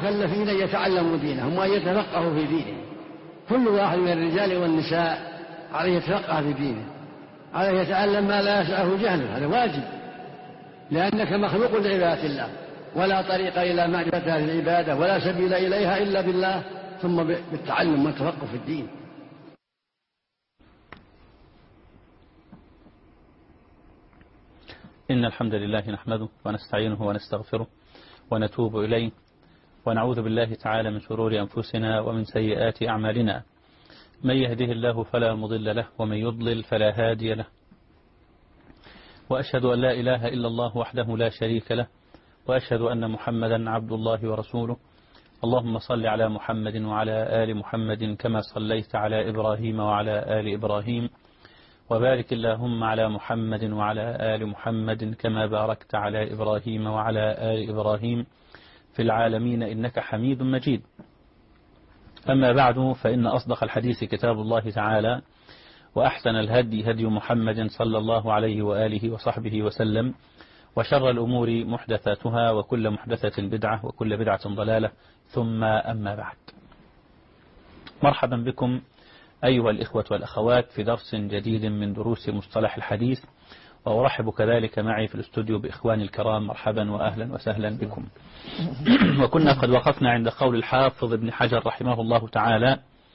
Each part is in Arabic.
المكلفين أن يتعلموا دينهم وأن يتفقهوا في دينهم. كل واحد من الرجال والنساء عليه يتفقه في دينه، عليه يتعلم ما لا يسعه جهله، هذا واجب، لأنك مخلوق لعبادة الله، ولا طريق إلى معرفة هذه العبادة ولا سبيل إليها إلا بالله، ثم بالتعلم والتفقه في الدين. إن الحمد لله نحمده ونستعينه ونستغفره ونتوب إليه، ونعوذ بالله تعالى من شرور أنفسنا ومن سيئات أعمالنا. من يهده الله فلا مضل له، ومن يضلل فلا هادي له، وأشهد أن لا إله إلا الله وحده لا شريك له، وأشهد أن محمدا عبد الله ورسوله. اللهم صل على محمد وعلى آل محمد كما صليت على إبراهيم وعلى آل إبراهيم، وبارك اللهم على محمد وعلى آل محمد كما باركت على إبراهيم وعلى آل إبراهيم في العالمين إنك حميد مجيد. أما بعد، فإن أصدق الحديث كتاب الله تعالى، وأحسن الهدي هدي محمد صلى الله عليه وآله وصحبه وسلم، وشر الأمور محدثاتها، وكل محدثة بدعة، وكل بدعة ضلالة، ثم أما بعد. مرحبا بكم أيها الإخوة والأخوات في درس جديد من دروس مصطلح الحديث، وأرحب كذلك معي في الاستوديو بإخواني الكرام. مرحبا وأهلا وسهلا بكم. وكنا قد وقفنا عند قول الحافظ ابن حجر رحمه الله تعالى: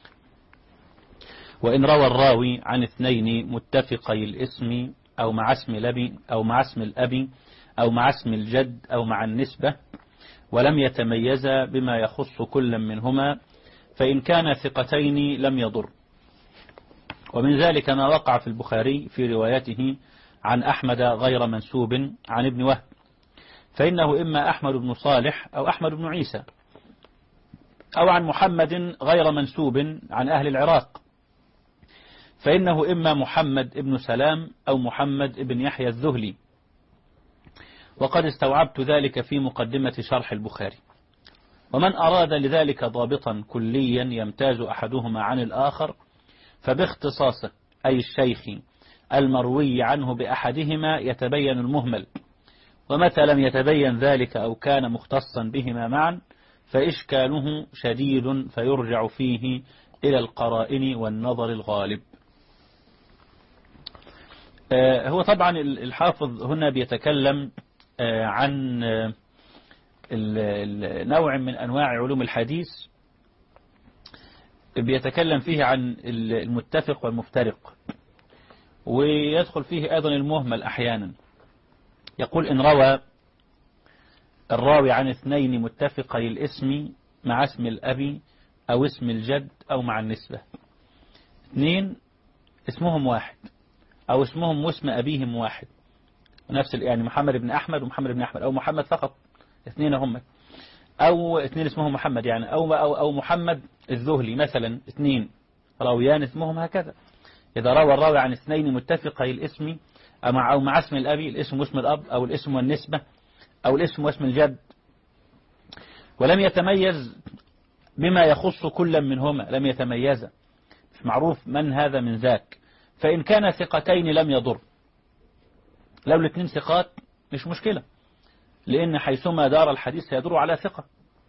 وإن روى الراوي عن اثنين متفقي الاسم أو مع اسم الأب أو مع اسم الأب أو مع اسم الجد أو مع النسبة، ولم يتميزا بما يخص كل منهما، فإن كان ثقتين لم يضر. ومن ذلك ما وقع في البخاري في روايته عن أحمد غير منسوب عن ابن وهب، فإنه إما أحمد بن صالح أو أحمد بن عيسى، أو عن محمد غير منسوب عن أهل العراق، فإنه إما محمد بن سلام أو محمد بن يحيى الذهلي. وقد استوعبت ذلك في مقدمة شرح البخاري. ومن أراد لذلك ضابطا كليا يمتاز أحدهما عن الآخر فباختصاصه، أي الشيخ المروي عنه بأحدهما، يتبين المهمل، ومتى لم يتبين ذلك أو كان مختصا بهما معا فإشكاله شديد، فيرجع فيه إلى القرائن والنظر الغالب. هو طبعا الحافظ هنا بيتكلم عن نوع من أنواع علوم الحديث، بيتكلم فيه عن المتفق والمفترق، ويدخل فيه أيضا المهمل أحيانا. يقول: إن روى الراوي عن اثنين متفقي الاسم مع اسم الأب أو اسم الجد أو مع النسبة، اثنين اسمهم واحد أو اسمهم واسم أبيهم واحد، نفس يعني محمد بن أحمد ومحمد بن أحمد، أو محمد فقط، اثنين هم، أو اثنين اسمهم محمد يعني، أو محمد الذهلي مثلا، اثنين راويان اسمهم هكذا. إذا روى الراوي عن اثنين متفقي الاسم أو مع اسم الأب، الاسم واسم الأب، أو الاسم والنسبة، أو الاسم واسم الجد، ولم يتميز بما يخص كل منهما، لم يتميز، مش معروف من هذا من ذاك، فإن كان ثقتين لم يضر. لو الاثنين ثقات مش مشكلة، لأن حيثما دار الحديث يدور على ثقة.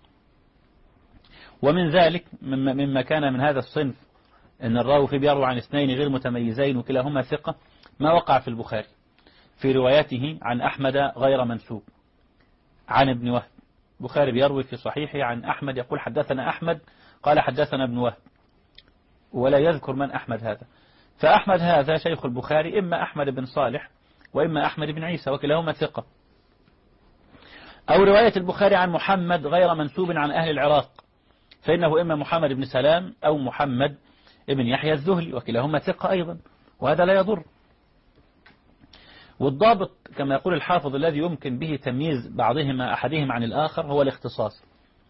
ومن ذلك مما كان من هذا الصنف أن الراوي فيه بيروي عن اثنين غير متميزين وكلاهما ثقة، ما وقع في البخاري في روايته عن أحمد غير منسوب عن ابن وهب. البخاري بيروي في صحيحه عن أحمد، يقول: حدثنا أحمد قال حدثنا ابن وهب، ولا يذكر من أحمد هذا. فأحمد هذا شيخ البخاري إما أحمد بن صالح وإما أحمد بن عيسى، وكلاهما ثقة. أو رواية البخاري عن محمد غير منسوب عن أهل العراق، فإنه إما محمد بن سلام أو محمد بن يحيى الذهلي، وكلاهما ثقة أيضا، وهذا لا يضر. والضابط كما يقول الحافظ الذي يمكن به تمييز أحدهم عن الآخر هو الاختصاص.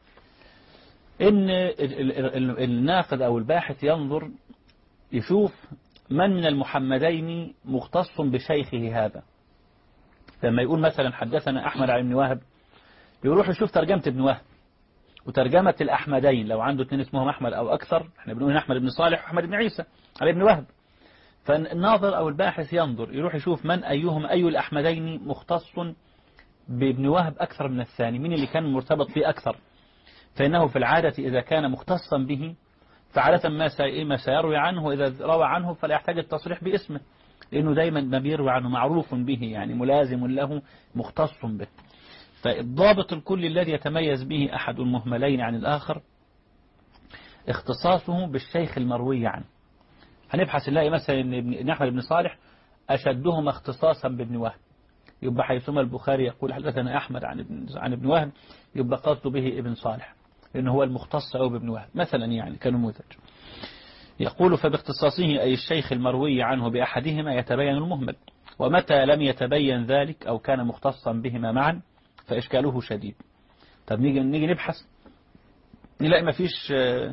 إن الناقد أو الباحث ينظر يشوف من المحمدين مختص بشيخه هذا. لما يقول مثلا حدثنا أحمد عن ابن وهب، يروح يشوف ترجمة ابن وهب وترجمة الأحمدين، لو عنده اثنين اسمهم أحمد أو أكثر، احنا بنقول أحمد بن صالح وأحمد بن عيسى على ابن وهب. فالناظر أو الباحث ينظر يروح يشوف من أي الأحمدين مختص بابن وهب أكثر من الثاني، مين اللي كان مرتبط فيه أكثر، فإنه في العادة إذا كان مختصا به فعادة ما سيروي عنه، إذا روى عنه فلا يحتاج التصريح باسمه، لأنه دايما ما بيروي عنه معروف به، يعني ملازم له مختص به. فالضابط الكلي الذي يتميز به أحد المهملين عن الآخر اختصاصه بالشيخ المروي عنه. هنبحث نلاقي مثلا إن أحمد بن صالح أشدهما اختصاصا بابن وهب، يبقى حيثما البخاري يقول حدثنا أحمد عن ابن وهب يبقى قصد به ابن صالح، لأنه هو المختص أو بابن وهب مثلا، يعني كنموذج. يقول فباختصاصه أي الشيخ المروي عنه بأحدهما يتبين المهمل، ومتى لم يتبين ذلك أو كان مختصا بهما معا فإشكاله شديد. طب نيجي نبحث نلاقي ما فيش،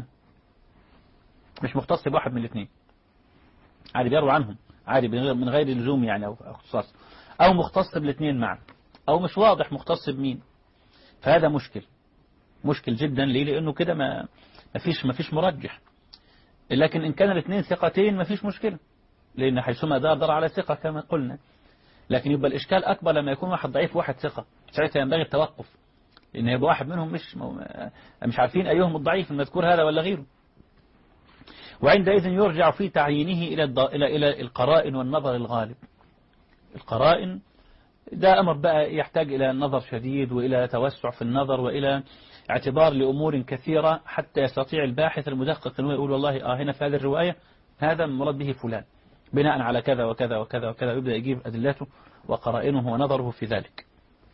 مش مختص بواحد من الاثنين، عادي بيروي عنهم عادي من غير لزوم يعني أو اختصاص، أو مختص بالاثنين معا، أو مش واضح مختص بمين. فهذا مشكل جدا. ليه؟ لأنه كده ما فيش مرجح. لكن إن كان الاثنين ثقتين ما فيش مشكلة، لأن حيثما دار على ثقة كما قلنا. لكن يبقى الإشكال أكبر لما يكون واحد ضعيف وواحد ثقة، ساعتها ينبغي التوقف، لأن يبقى واحد منهم مش عارفين أيهم الضعيف المذكور هذا ولا غيره. وعندئذ يرجع في تعيينه إلى القرائن والنظر الغالب. القرائن ده أمر بقى يحتاج إلى نظر شديد وإلى توسع في النظر وإلى اعتبار لأمور كثيرة حتى يستطيع الباحث المدقق أنه يقول والله هنا في هذه الرواية هذا المراد به فلان بناء على كذا وكذا وكذا وكذا، يبدأ يجيب أدلته وقرائنه ونظره في ذلك.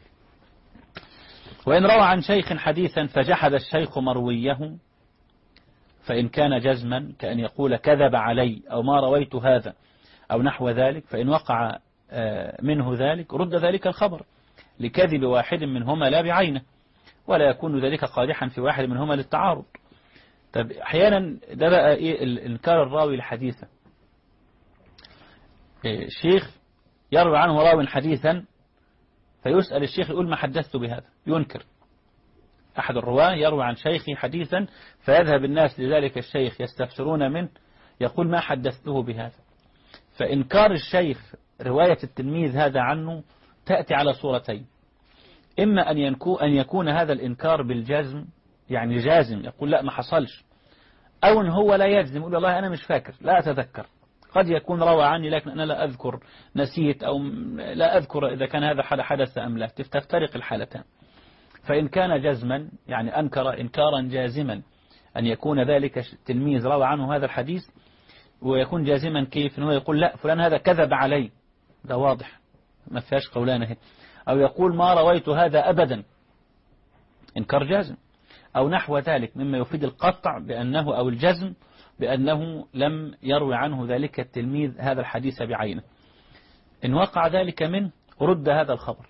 وإن روى عن شيخ حديثا فجحد الشيخ مرويه، فإن كان جزما كأن يقول كذب علي أو ما رويت هذا أو نحو ذلك، فإن وقع منه ذلك رد ذلك الخبر لكذب واحد منهما لا بعينه، ولا يكون ذلك قادحا في واحد منهما للتعارض. طب أحيانا ده بقى إنكار الراوي الحديثة. الشيخ يروي عنه راوي حديثا فيسأل الشيخ يقول ما حدثت بهذا، ينكر. أحد الرواة يروي عن شيخي حديثا فيذهب الناس لذلك الشيخ يستفسرون منه يقول ما حدثته بهذا. فإنكار الشيخ رواية التلميذ هذا عنه تأتي على صورتين: إما أن يكون هذا الإنكار بالجزم، يعني جازم يقول لا ما حصلش، أو أن هو لا يجزم يقول والله أنا مش فاكر لا أتذكر، قد يكون روى عني لكن أنا لا أذكر، نسيت، أو لا أذكر إذا كان هذا حدث أم لا، تفترق الحالتان. فإن كان جزما يعني أنكر إنكارا جازما أن يكون ذلك التلميذ روى عنه هذا الحديث، ويكون جازما كيف؟ أنه يقول لا فلان هذا كذب علي، ده واضح ما فيهاش قولانه، أو يقول ما رويت هذا أبدا، إنكار جازم، أو نحو ذلك مما يفيد القطع بأنه أو الجزم بأنه لم يروي عنه ذلك التلميذ هذا الحديث بعينه. إن وقع ذلك منه رد هذا الخبر.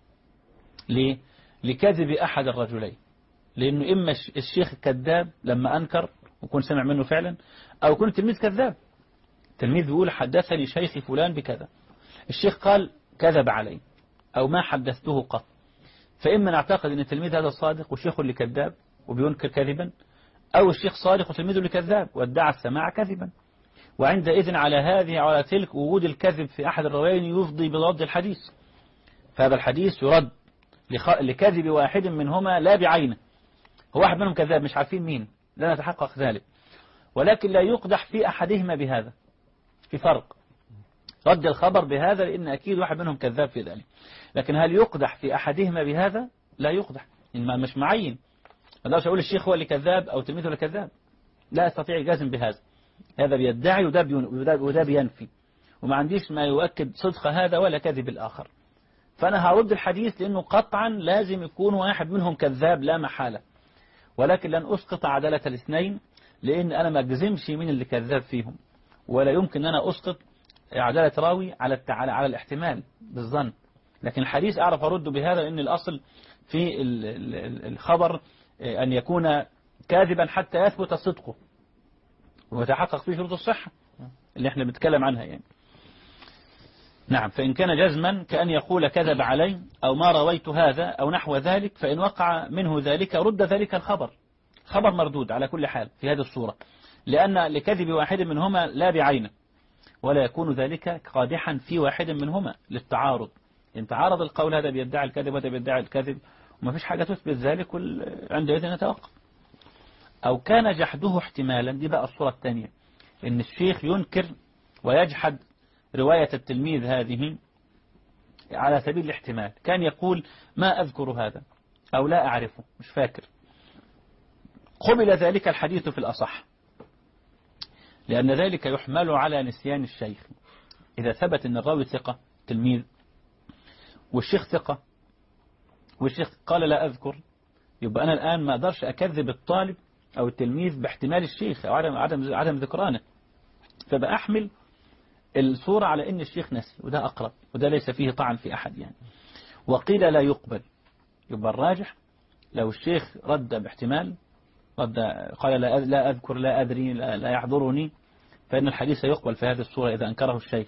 ليه؟ لكذب أحد الرجلين، لأنه إما الشيخ كذاب لما أنكر وكون سمع منه فعلا، أو يكون التلميذ كذاب، التلميذ بيقول حدثني شيخي فلان بكذا، الشيخ قال كذب علي أو ما حدثته قط. فإما نعتقد أن التلميذ هذا صادق والشيخ اللي كذاب وبينكر كذبا، أو الشيخ صادق وتلميذه اللي كذاب وادعى السماع كذبا. وعندئذ على هذه وعلى تلك وجود الكذب في أحد الروايين يفضي برد الحديث، فهذا الحديث يرد لكذب واحد منهما لا بعينه، هو واحد منهم كذاب مش عارفين مين، لا نتحقق ذلك، ولكن لا يقدح في أحدهما بهذا، في فرق رد الخبر بهذا لأن أكيد واحد منهم كذاب في ذلك. لكن هل يقدح في أحدهما بهذا؟ لا يقدح، إنما مش معين، ما أقول الشيخ هو اللي كذاب أو تلميذه اللي كذاب، لا أستطيع الجزم بهذا، هذا بيدعي وده بينفي، وما عنديش ما يؤكد صدق هذا ولا كذب الآخر. فأنا هرد الحديث لأنه قطعا لازم يكون واحد منهم كذاب لا محالة، ولكن لن أسقط عدالة الاثنين، لأن أنا ما أجزمش من اللي كذاب فيهم، ولا يمكن أن أنا أسقط عدالة راوي على الاحتمال بالظن. لكن الحديث أعرف أرد بهذا، لأن الأصل في الخبر أن يكون كاذبا حتى يثبت صدقه ويتحقق فيه شروط الصحة اللي احنا بنتكلم عنها يعني. نعم. فإن كان جزما كأن يقول كذب علي أو ما رويت هذا أو نحو ذلك، فإن وقع منه ذلك رد ذلك الخبر، خبر مردود على كل حال في هذه الصورة، لأن لكذب واحد منهما لا بعينه، ولا يكون ذلك قادحا في واحد منهما للتعارض، إن تعارض القول هذا بيدعي الكذب وهذا بيدعي الكذب وما فيش حاجة تثبت ذلك، عندئذ نتوقف. أو كان جحده احتمالا. دي بقى الصورة الثانية، إن الشيخ ينكر ويجحد رواية التلميذ هذه على سبيل الاحتمال، كان يقول ما أذكر هذا أو لا أعرفه مش فاكر، قبل ذلك الحديث في الأصح، لأن ذلك يحمل على نسيان الشيخ. إذا ثبت أن الراوي ثقة تلميذ والشيخ ثقة والشيخ قال لا أذكر، يبقى أنا الآن ما أقدرش أكذب الطالب أو التلميذ باحتمال الشيخ أو عدم ذكرانه، فبأحمل الصورة على أن الشيخ نسي، وده أقرب وده ليس فيه طعن في أحد يعني. وقيل لا يقبل، يبقى الراجح لو الشيخ رد باحتمال، قال لا أذكر لا أدري لا يحضرني، فإن الحديث يقبل في هذه الصورة إذا أنكره الشيخ،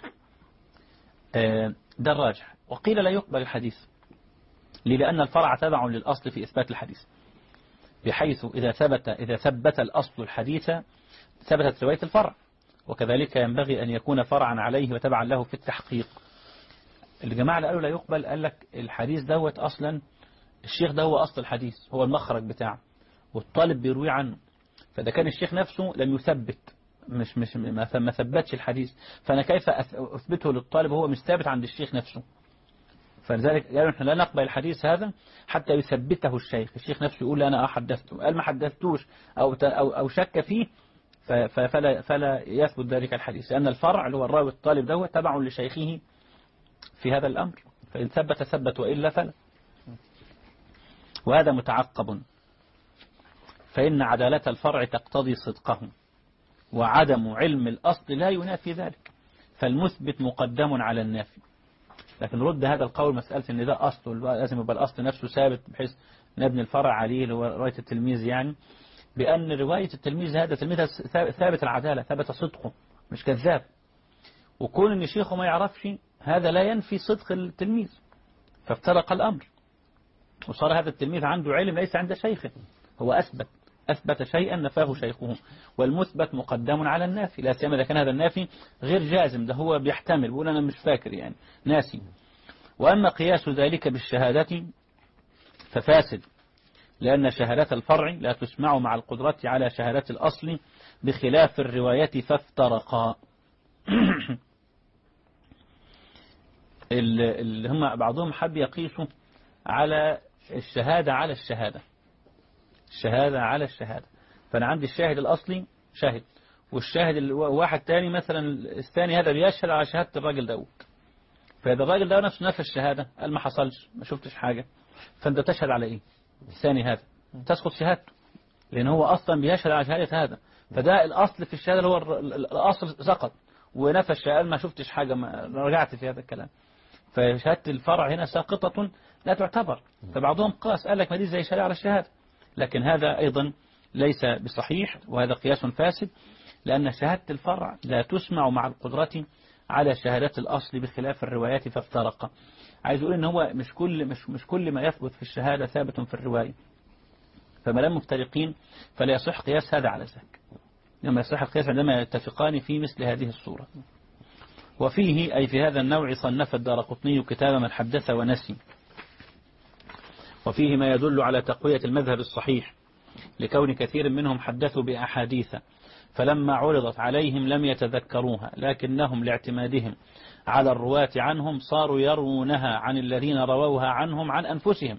ده الراجح. وقيل لا يقبل الحديث لأن الفرع تبع للأصل في إثبات الحديث، بحيث إذا ثبت الأصل الحديث ثبتت رواية الفرع، وكذلك ينبغي أن يكون فرعا عليه وتبعا له في التحقيق. الجماعة اللي قالوا لا يقبل قال لك الحديث دوت أصلا الشيخ ده هو أصل الحديث، هو المخرج بتاعه والطالب بيروي عنه، فإذا كان الشيخ نفسه لم يثبت ما ثبتش الحديث، فأنا كيف أثبته للطالب هو مش ثابت عند الشيخ نفسه؟ فلذلك قالوا نحن لا نقبل الحديث هذا حتى يثبته الشيخ نفسه يقول أنا حدثته، قال ما حدثتوش أو شك فيه فلا يثبت ذلك الحديث، لأن الفرع اللي هو الراوي الطالب ده تبع لشيخه في هذا الأمر، فإن ثبت وإلا فلا. وهذا متعقب، فإن عدالة الفرع تقتضي صدقه، وعدم علم الأصل لا ينافي ذلك، فالمثبت مقدم على النافي. لكن رد هذا القول مسألة ان ده أصل لازم يبقى الأصل نفسه ثابت بحيث نبني الفرع عليه اللي هو رواية التلميذ، يعني بأن رواية التلميذ هذا تلميذ ثابت العدالة ثابت صدقه مش كذاب، وكون ان شيخه ما يعرفش هذا لا ينفي صدق التلميذ، فافترق الأمر وصار هذا التلميذ عنده علم ليس عند شيخه، هو أثبت شيئا نفاه شيخه، والمثبت مقدم على النافي، لا سيما إذا كان هذا النافي غير جازم، ده هو بيحتمل بيقول أنا مش فاكر يعني ناسي. وأما قياس ذلك بالشهادة ففاسد، لأن شهادة الفرع لا تسمع مع القدرة على شهادة الأصل بخلاف الرواية فافترقا. اللي هم بعضهم حب يقيسوا على الشهادة على الشهادة، الشهادة على الشهادة، فأنا عندي الشاهد الأصلي شاهد، والشاهد واحد تاني مثلا الثاني هذا بيشهد على شهادة الراجل دوت، فإذا الراجل ده نفسه نفى الشهادة قال ما حصلش ما شفتش حاجة، فأنت تشهد على إيه؟ الثاني هذا تسقط شهادته، لأن هو أصلا بيشهد على شهادة هذا، فده الأصل في الشهادة اللي هو الأصل سقط ونفى الشهادة ما شفتش حاجة، ما رجعت في هذا الكلام، فشهادة الفرع هنا ساقطة لا تعتبر. فبعضهم قاس قال لك ما دي زي شهادة على الشهادة، لكن هذا أيضا ليس بصحيح، وهذا قياس فاسد، لأن شهادة الفرع لا تسمع مع القدرة على شهادة الأصل بخلاف الروايات فافترق. عايز أقول إن هو مش كل ما يثبت في الشهادة ثابت في الرواية، فما لم مفترقين فلا يصح قياس هذا على ذاك، لما يصح القياس عندما يتفقان في مثل هذه الصورة. وفيه أي في هذا النوع صنف الدارقطني كتاب من حدث ونسي، وفيه ما يدل على تقوية المذهب الصحيح، لكون كثير منهم حدثوا بأحاديث فلما عرضت عليهم لم يتذكروها، لكنهم لاعتمادهم على الرواة عنهم صاروا يروونها عن الذين رووها عنهم عن أنفسهم.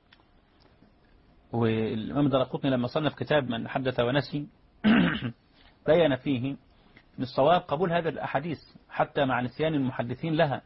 والإمام الدارقطني لما صنف كتاب من حدث ونسي بين فيه من الصواب قبول هذا الأحاديث حتى مع نسيان المحدثين لها.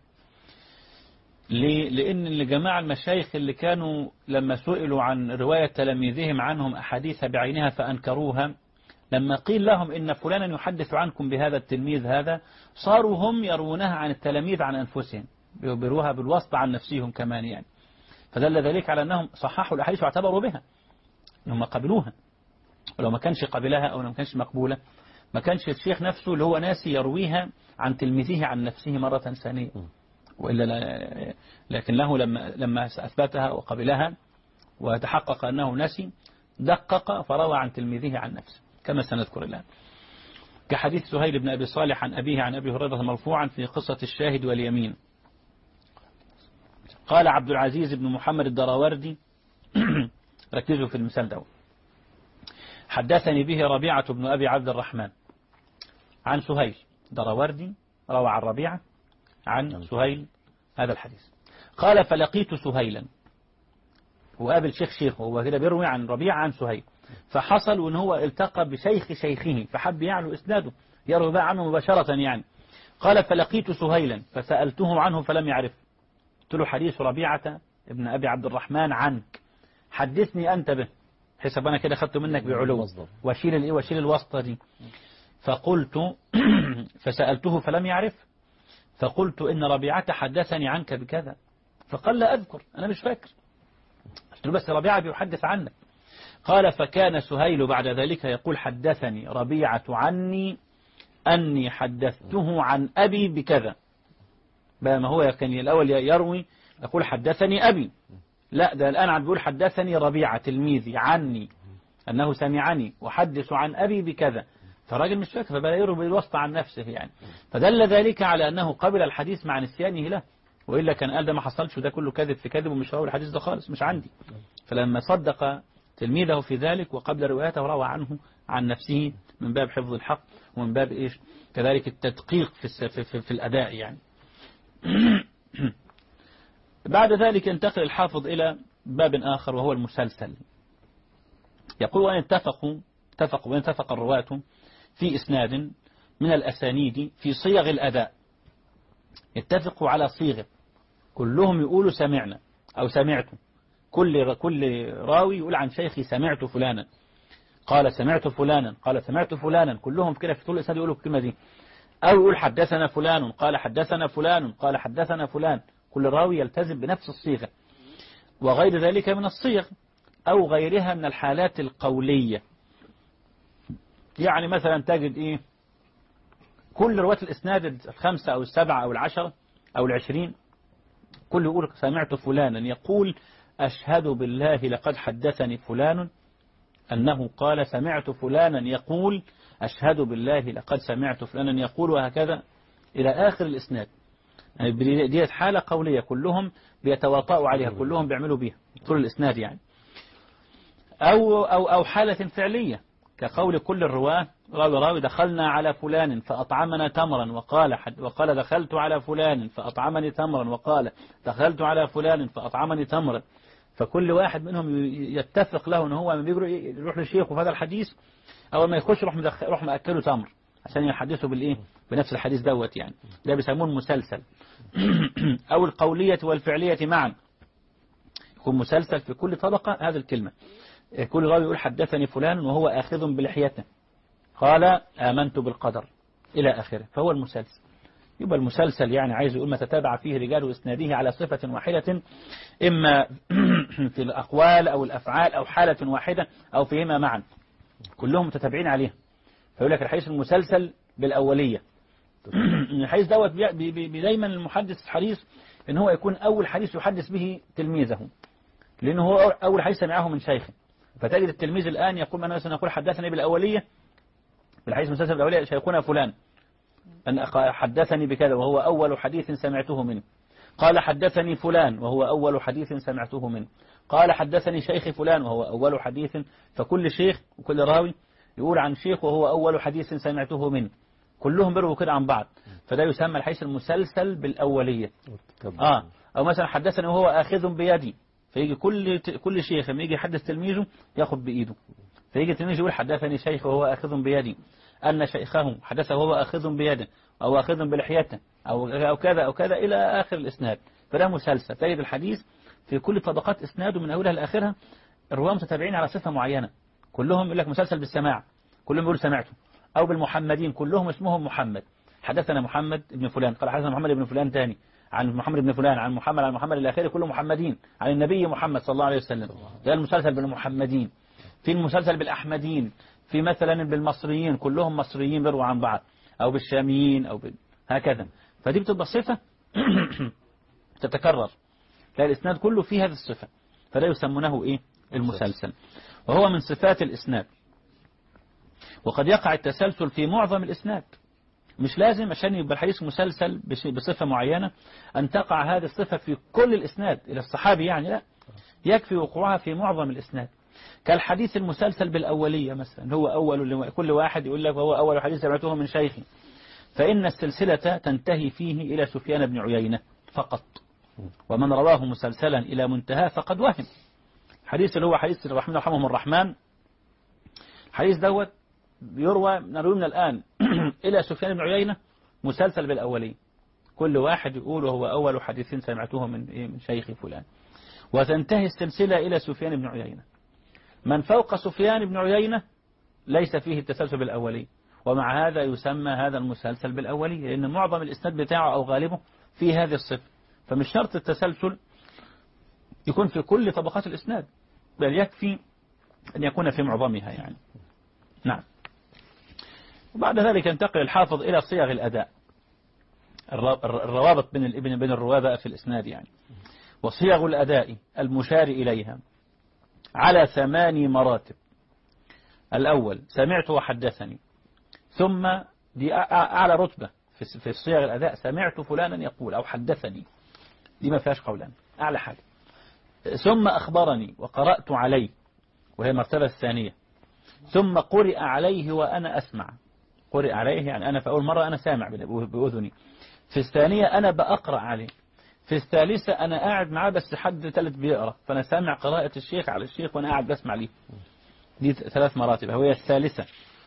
لأن الجماعة المشايخ اللي كانوا لما سئلوا عن رواية تلاميذهم عنهم أحاديث بعينها فأنكروها، لما قيل لهم إن فلانا يحدث عنكم بهذا التلميذ هذا، صاروا هم يروونها عن التلاميذ عن أنفسهم، بيروها بالواسطة عن نفسهم كمان يعني، فدل ذلك على أنهم صححوا الأحاديث واعتبروا بها، هم قبلوها، ولو ما كانش قبلها أو ما كانش مقبولة ما كانش الشيخ نفسه اللي هو ناسي يرويها عن تلميذه عن نفسه مرة ثانية، وإلا لكن له لما أثبتها وقبلها وتحقق أنه نسي دقق فروى عن تلميذه عن نفسه كما سنذكر الآن، كحديث سهيل بن أبي صالح عن أبيه عن أبي هريرة مرفوعا في قصة الشاهد واليمين. قال عبد العزيز بن محمد الدراوردي ركزوا في المثال ده، حدثني به ربيعة بن أبي عبد الرحمن عن سهيل. دروردي روى عن ربيعة عن سهيل هذا الحديث. قال فلقيت سهيلا، وقابل شيخه، هو كده بيروي عن ربيعة عن سهيل، فحصل وان هو التقى بشيخ شيخه فحب يعلو إسناده يروي بقى عنه مباشرة يعني. قال فلقيت سهيلا فسألته عنه فلم يعرف. قلت له حديث ربيعة ابن أبي عبد الرحمن عنك، حدثني أنت به، حسب أنا كده خدته منك بعلو وشيل الواسطة دي. فقلت فسألته فلم يعرف، فقلت إن ربيعة حدثني عنك بكذا، فقال لا أذكر، أنا مش فاكر. قلت له بس ربيعة بيحدث عنك. قال فكان سهيل بعد ذلك يقول حدثني ربيعة عني أني حدثته عن أبي بكذا. بقى ما هو كان الأول يروي يقول حدثني أبي، لا ده الآن عم بيقول حدثني ربيعة تلميذي عني أنه سمعني وحدث عن أبي بكذا، فالراجل مش فاكر فبقى يروي بالواسطة عن نفسه يعني. فدل ذلك على أنه قبل الحديث مع نسيانه له، وإلا كان قال ده ما حصلش وده كله كذب في كذب ومش راوي الحديث ده خالص مش عندي. فلما صدق تلميذه في ذلك وقبل روايته روى عنه عن نفسه من باب حفظ الحق ومن باب إيش كذلك التدقيق في الأداء يعني. بعد ذلك ينتقل الحافظ إلى باب آخر وهو المسلسل. يقول وأن اتفق الرواة في إسناد من الأسانيد في صيغ الأداء، اتفقوا على صيغة كلهم يقولوا سمعنا أو سمعت، كل راوي يقول عن شيخي سمعت فلانا، قال سمعت فلانا، قال سمعت فلانا، كلهم كده في طول الإسناد يقولوا الكلمة دي. أو يقول حدثنا فلان، قال حدثنا فلان، قال حدثنا فلان، كل راوي يلتزم بنفس الصيغة. وغير ذلك من الصيغ أو غيرها من الحالات القولية، يعني مثلا تجد كل رواة الإسناد 5 أو 7 أو 10 أو 20 كل يقول سمعت فلانا يقول أشهد بالله لقد حدثني فلان أنه قال سمعت فلانا يقول أشهد بالله لقد سمعت فلانا يقول، وهكذا إلى آخر الإسناد. يعني دي حالة قولية كلهم بيتواطؤوا عليها، كلهم بيعملوا بيها طول الإسناد يعني. أو حالة فعلية كقول كل الرواة راوي دخلنا على فلان فأطعمنا تمرا وقال دخلت على فلان فأطعمني تمرا وقال دخلت على فلان فأطعمني تمرا. فكل واحد منهم يتفق له أنه هو لما يروح للشيخ في هذا الحديث أول ما يخش روح مأكله تمر عشان يحدثوا بنفس الحديث دوت يعني. ده بيسموه المسلسل. أو القولية والفعلية معا، يكون مسلسل في كل طبقة هذه الكلمة. كل راوي يقول حدثني فلان وهو آخذ بلحيته، قال آمنت بالقدر إلى آخره، فهو المسلسل. يبقى المسلسل يعني عايز يقول ما تتابع فيه رجال إسناده على صفة واحدة، إما في الأقوال أو الأفعال أو حالة واحدة أو فيهما معا، كلهم متتابعين عليها. فيقول لك الحديث المسلسل بالأولية. الحديث دوت دايما المحدث حريص إن هو يكون أول حديث يحدث به تلميذه، لأنه هو أول حديث سمعه من شيخه. فتجد التلميذ الآن يقول أنا مثلا أقول حدثني بالأولية، بالحديث المسلسل بالأولية شيخنا فلان أن حدثني بكذا وهو أول حديث سمعته منه، قال حدثني فلان وهو أول حديث سمعته منه، قال حدثني شيخ فلان وهو أول حديث. فكل شيخ وكل راوي يقول عن شيخ وهو أول حديث سمعته منه، كلهم بيروا كده عن بعض، فده يسمى الحديث المسلسل بالأولية. أو مثلا حدثني وهو آخذ بيدي، فيجي كل شيخ لما يجي يحدث تلميذه ياخذ بإيده، فيجي التلميذ يقول حدثني شيخ وهو آخذ بيدي، أن شيخه حدثه وهو آخذ بيده أو آخذ بلحيته أو كذا أو كذا إلى آخر الإسناد. فده مسلسل. تجد الحديث في كل طبقات إسناده من أولها لآخرها الرواة متتابعين على صفة معينة، كلهم يقول لك مسلسل بالسماع، كلهم يقول سمعته. أو بالمحمدين، كلهم اسمهم محمد، حدثنا محمد بن فلان، قال حدثنا محمد بن فلان تاني عن محمد بن فلان عن محمد إلى آخره، كله محمدين عن النبي محمد صلى الله عليه وسلم. ده المسلسل بالمحمدين. في المسلسل بالأحمدين، في مثلا بالمصريين كلهم مصريين بيروا عن بعض، أو بالشاميين هكذا. فدي بتبقى صفة تتكرر، لا الإسناد كله فيه هذه الصفة، فلا يسمونه المسلسل، وهو من صفات الإسناد. وقد يقع التسلسل في معظم الإسناد، مش لازم عشان يبقى الحديث مسلسل بصفة معينة أن تقع هذه الصفة في كل الإسناد إلى الصحابي يعني، لا، يكفي وقوعها في معظم الإسناد. كالحديث المسلسل بالأولية مثلا، هو أول، كل واحد يقول لك هو أول حديث سمعته من شيخي، فإن السلسلة تنتهي فيه إلى سفيان بن عيينة فقط، ومن رواه مسلسلا إلى منتهى فقد وهم. حديث اللي هو حديث الرحمن رحمهم الرحمن، الحديث دوت بيروى من الآن إلى سفيان بن عيينة مسلسل بالأولية، كل واحد يقول هو أول حديث سمعته من شيخ فلان، وتنتهي السلسلة إلى سفيان بن عيينة. من فوق سفيان بن عيينة ليس فيه التسلسل بالأولية، ومع هذا يسمى هذا المسلسل بالأولية، لأن معظم الإسناد بتاعه أو غالبه في هذه الصفة. فمش شرط التسلسل يكون في كل طبقات الإسناد، بل يكفي أن يكون في معظمها يعني. نعم. وبعد ذلك ينتقل الحافظ إلى صيغ الأداء، الروابط بين الرواة بقى في الإسناد يعني. وصيغ الأداء المشار إليها على 8 مراتب. الأول سمعت وحدثني، ثم دي أعلى رتبة في صيغ الأداء، سمعت فلانا يقول أو حدثني، دي ما فيهاش قولان، أعلى حاجة. ثم أخبرني وقرأت عليه، وهي المرتبة الثانية. ثم قرئ عليه وأنا أسمع، قرئ عليه يعني أنا في أول مرة أنا سامع بأذني، في الثانية أنا بأقرأ عليه، في الثالثة أنا قاعد معاه بس حد ثالث بيقرأ، فأنا سامع قراءة الشيخ على الشيخ وأنا قاعد بسمع ليه. دي 3 مراتب، هي الثالثة.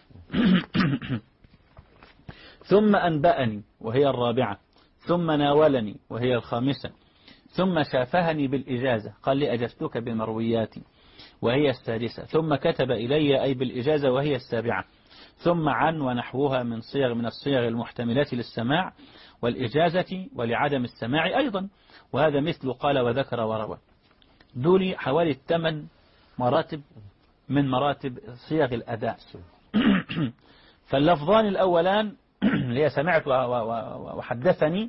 ثم أنبأني وهي الرابعة، ثم ناولني وهي الخامسة، ثم شافهني بالإجازة قال لي أجزتك بمروياتي وهي السادسة، ثم كتب إلي أي بالإجازة وهي السابعة، ثم عن ونحوها من الصيغ المحتملة للسماع والإجازة ولعدم السماع أيضا، وهذا مثل قال وذكر وروى. دول حوالي 8 مراتب من مراتب صيغ الأداء. فاللفظان الأولان اللي هي سمعت وحدثني،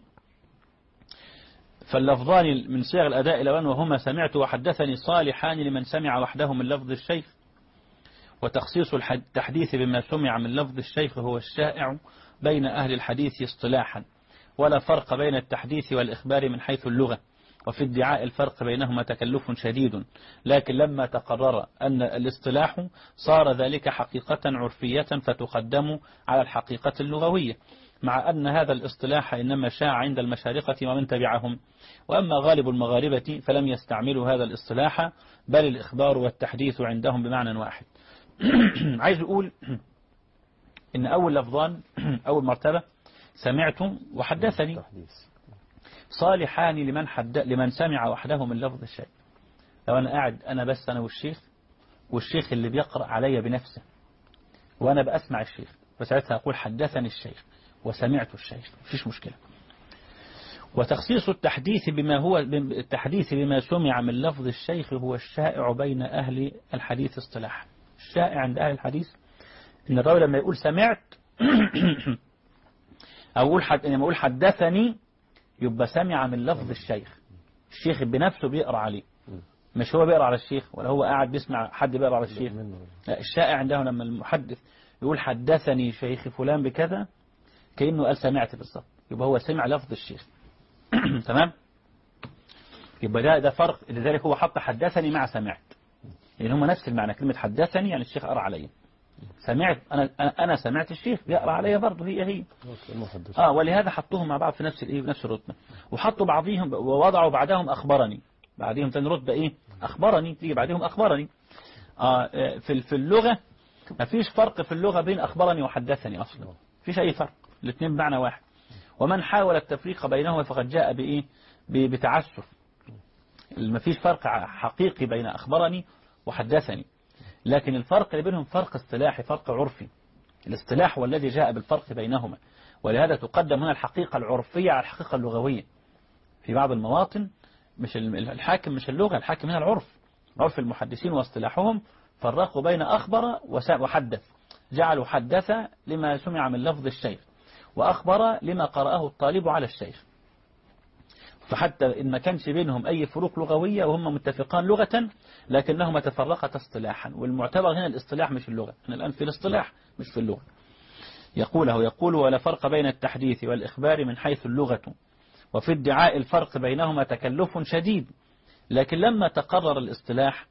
فاللفظان من صيغ الأداء الأولان وهما سمعت وحدثني صالحان لمن سمع وحده من لفظ الشيخ، وتخصيص التحديث بما سمع من لفظ الشيخ هو الشائع بين أهل الحديث اصطلاحا، ولا فرق بين التحديث والإخبار من حيث اللغة، وفي ادعاء الفرق بينهما تكلف شديد، لكن لما تقرر أن الاصطلاح صار ذلك حقيقة عرفية فتقدم على الحقيقة اللغوية، مع أن هذا الاصطلاح إنما شاع عند المشارقة ومن تبعهم، وأما غالب المغاربة فلم يستعملوا هذا الاصطلاح، بل الإخبار والتحديث عندهم بمعنى واحد. عايز أقول إن أول لفظان أول مرتبة سمعت وحدثني صالحان لمن سمع وحده من لفظ الشيء. لو أنا قاعد أنا بس أنا والشيخ اللي بيقرأ علي بنفسه وأنا بأسمع الشيخ، فساعتها أقول حدثني الشيخ وسمعت الشيخ، مفيش مشكلة. وتخصيص التحديث بما سمع من لفظ الشيخ هو الشائع بين أهل الحديث اصطلاحا. الشائع عند أهل الحديث إن الراوي لما يقول سمعت أو لما يقول حدثني يبقى سمع من لفظ الشيخ، الشيخ بنفسه بيقرأ عليه، مش هو بيقرأ على الشيخ ولا هو قاعد بيسمع حد بيقرأ على الشيخ. لا، الشائع عنده لما المحدث يقول حدثني شيخ فلان بكذا كأنه قال سمعت بالظبط، يبقى هو سمع لفظ الشيخ. تمام. يبقى ده فرق، لذلك هو حط حدثني مع سمعت، لأن هم نفس المعنى. كلمة حدثني يعني الشيخ قرأ علي، سمعت أنا سمعت الشيخ بيقرأ علي برضه، هي ولهذا حطوهم مع بعض في نفس الرتبة، وحطوا بعضهم ووضعوا بعدهم أخبرني، بعدهم تاني رتبة أخبرني، تيجي بعدهم أخبرني. في اللغة ما فيش فرق في اللغة بين أخبرني وحدثني أصلا، فيش أي فرق، الاثنين بمعنى واحد. ومن حاول التفريق بينهما فقد جاء بتعسف. ما فيش فرق حقيقي بين أخبرني وحدثني، لكن الفرق اللي بينهم فرق اصطلاحي، فرق عرفي. الاصطلاح هو الذي جاء بالفرق بينهما، ولهذا تقدم هنا الحقيقة العرفية على الحقيقة اللغوية. في بعض المواطن مش الحاكم مش اللغة، الحاكم هنا العرف، عرف المحدثين واصطلاحهم. فرقوا بين أخبر وحدث، جعلوا حدث لما سمع من لفظ الشيخ، وأخبر لما قرأه الطالب على الشيخ. فحتى إن ما كانش بينهم أي فروق لغوية وهم متفقان لغة، لكنهما تفرقت اصطلاحا، والمعتبر هنا الاصطلاح مش اللغة. احنا الآن في الاصطلاح مش في اللغة. يقول ولا فرق بين التحديث والإخبار من حيث اللغة، وفي ادعاء الفرق بينهما تكلف شديد، لكن لما تقرر الاصطلاح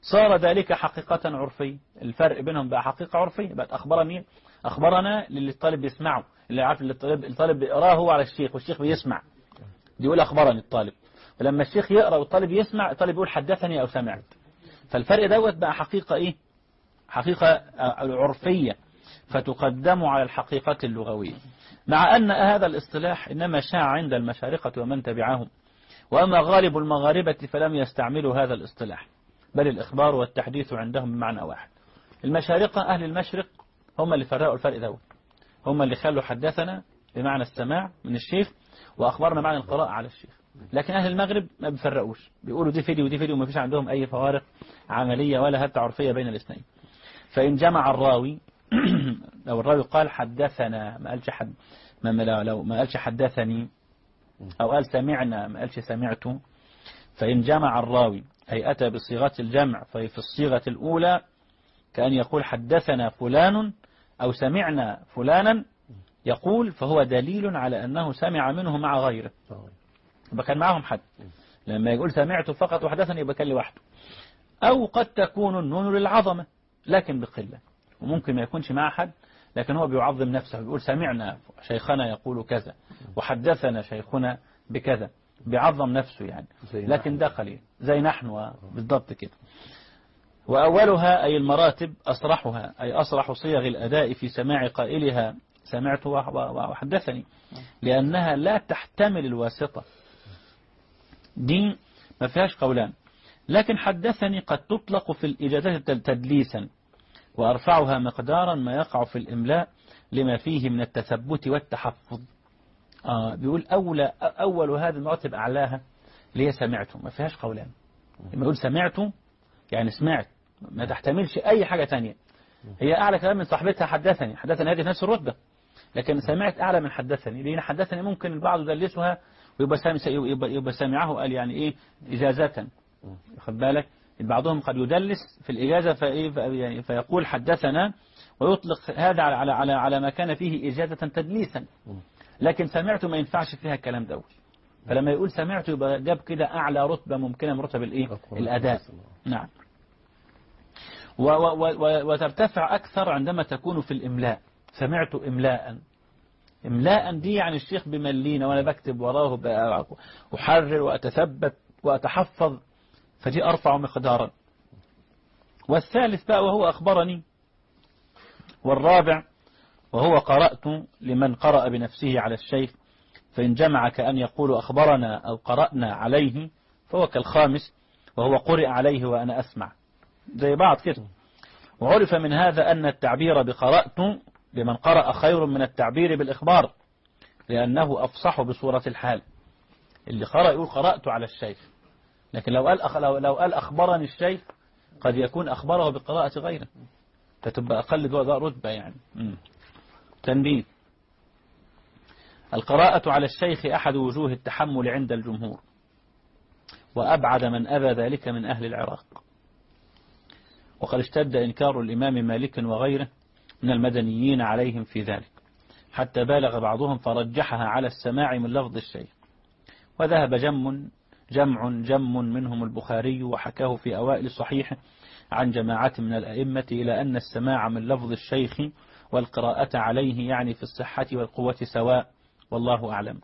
صار ذلك حقيقة عرفية. الفرق بينهم بقى حقيقة عرفية، بقت أخبرنا للي الطالب بيسمعه، اللي عارف اللي الطالب بيقراه هو على الشيخ والشيخ بيسمع، دي يقول أخبرني الطالب. ولما الشيخ يقرأ والطالب يسمع، الطالب يقول حدثني أو سمعت. فالفرق دوت بقى حقيقة إيه؟ حقيقة عرفية، فتقدم على الحقيقة اللغوية، مع أن هذا الاصطلاح إنما شاع عند المشارقة ومن تبعهم، وأما غالب المغاربة فلم يستعملوا هذا الاصطلاح، بل الإخبار والتحديث عندهم بمعنى واحد. المشارقة أهل المشرق هم اللي فرقوا الفرق دوت، هم اللي خلوا حدثنا بمعنى السماع من الشيخ وأخبرنا معنى القراءة على الشيخ. لكن أهل المغرب ما بيفرقوش، بيقولوا دي فيديو ودي فيديو، وما فيش عندهم أي فوارق عملية ولا حتى عرفية بين الاثنين. فإن جمع الراوي لو الراوي قال حدثنا ما قالش لو ما قالش حدثني، أو قال سمعنا ما قالش سمعته، فإن جمع الراوي أي أتى بصيغة الجمع، ففي الصيغة الأولى كأن يقول حدثنا فلان أو سمعنا فلانا، يقول فهو دليل على أنه سمع منه مع غيره، يبقى كان معهم حد. لما يقول سمعت فقط وحدثني يبقى كان لوحده. أو قد تكون النون للعظمة لكن بقلة، وممكن ما يكونش مع حد لكن هو بيعظم نفسه، بيقول سمعنا شيخنا يقول كذا وحدثنا شيخنا بكذا، بيعظم نفسه يعني، لكن ده قليل زي نحن بالضبط كده. وأولها أي المراتب أصرحها، أي أصرح صيغ الأداء في سماع قائلها سمعت وحدثني، لأنها لا تحتمل الواسطة، دي ما فيهاش قولان. لكن حدثني قد تطلق في الإجازات تدليسا، وأرفعها مقدارا ما يقع في الإملاء لما فيه من التثبت والتحفظ. بيقول أول هذه المراتب أعلاها اللي هي سمعته، ما فيهاش قولان. لما يقول سمعته يعني سمعت، ما تحتملش أي حاجة تانية. هي أعلى كلام من صاحبتها حدثني هذه نفس الرتبة، لكن سمعت أعلى من حدثني، لأن حدثني ممكن البعض يدلسها ويبقى سامعه قال يعني إيه إجازة، خد بالك. بعضهم قد يدلس في الإجازة فيقول حدثنا ويطلق هذا على ما كان فيه إجازة تدليسا، لكن سمعت ما ينفعش فيها الكلام دوت. فلما يقول سمعت يبقى جاب كده أعلى رتبة ممكنة من رتب الأداء. نعم. وترتفع أكثر عندما تكون في الإملاء. سمعت إملاء دي يعني الشيخ بملينا وأنا بكتب وراه أحرر وأتثبت وأتحفظ، فدي أرفع مقدارا. والثالث بقى وهو أخبرني. والرابع وهو قرأت لمن قرأ بنفسه على الشيخ، فإن جمع كأن يقول أخبرنا أو قرأنا عليه فهو كالخامس، وهو قرئ عليه وأنا أسمع، زي بعض كده. وعرف من هذا أن التعبير بقرأت لمن قرأ خير من التعبير بالإخبار، لأنه أفصح بصورة الحال. اللي قرأ يقول قرأت على الشيخ، لكن لو قال أخبرني الشيخ قد يكون أخبره بقراءة غيره، فتبقى أقل رتبة يعني. تنبيه: القراءة على الشيخ أحد وجوه التحمل عند الجمهور، وأبعد من أبى ذلك من أهل العراق. وقد اشتد إنكار الإمام مالك وغيره من المدنيين عليهم في ذلك، حتى بالغ بعضهم فرجحها على السماع من لفظ الشيخ. وذهب جم منهم البخاري وحكاه في أوائل الصحيح عن جماعة من الأئمة إلى أن السماع من لفظ الشيخ والقراءة عليه يعني في الصحة والقوة سواء، والله أعلم.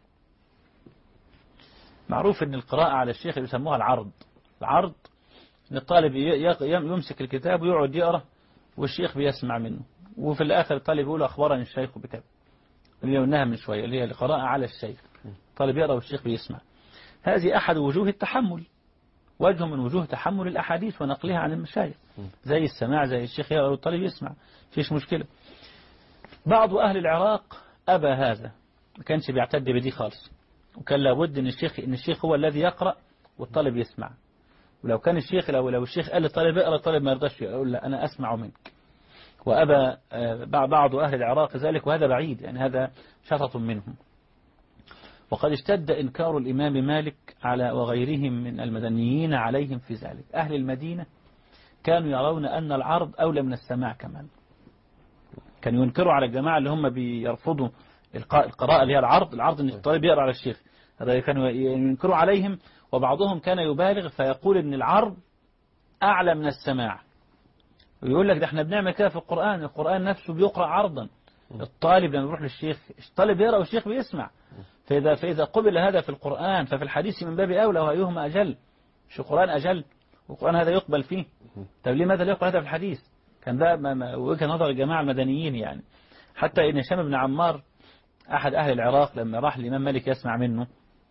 معروف أن القراءة على الشيخ يسموها العرض أن الطالب يمسك الكتاب ويقعد يقرأ والشيخ بيسمع منه، وفي الآخر الطالب يقول أخبرني الشيخ بكذا، اللي قلناها من شوية اللي هي القراءة على الشيخ، الطالب يقرأ والشيخ بيسمع. هذه أحد وجوه التحمل، وجه من وجوه تحمل الأحاديث ونقلها عن المشايخ، زي السماع، زي الشيخ يقرأ والطالب يسمع، فيش مشكلة. بعض أهل العراق أبى هذا، ما كانش بيعتد بدي خالص، وكان لابد أن الشيخ هو الذي يقرأ والطالب يسمع. ولو كان الشيخ لو الشيخ قال للطالب اقرأ، الطالب ما يرضاش يقول لا أنا أسمع منك. وأبى بعض أهل العراق ذلك، وهذا بعيد يعني، هذا شطط منهم. وقد اشتد إنكار الإمام مالك وغيرهم من المدنيين عليهم في ذلك. أهل المدينة كانوا يرون أن العرض أولى من السماع كمان، كانوا ينكروا على الجماعة اللي هم بيرفضوا القراءة اللي هي العرض أن الطالب يقرأ على الشيخ، هذا كانوا ينكروا عليهم. وبعضهم كان يبالغ فيقول أن العرض أعلى من السماع. ويقول لك ده احنا بنعمل كده في القرآن، القرآن نفسه بيقرأ عرضا. الطالب لما يروح للشيخ، الطالب يقرأ والشيخ بيسمع. فإذا قبل هذا في القرآن ففي الحديث من باب أولى، وأيهما أجل؟ مش القرآن أجل؟ والقرآن هذا يقبل فيه. طب لماذا لا يقبل هذا في الحديث؟ كان ده وجهة نظر الجماعة المدنيين يعني. حتى إن هشام بن عمار أحد أهل العراق لما راح الإمام مالك يسمع منه،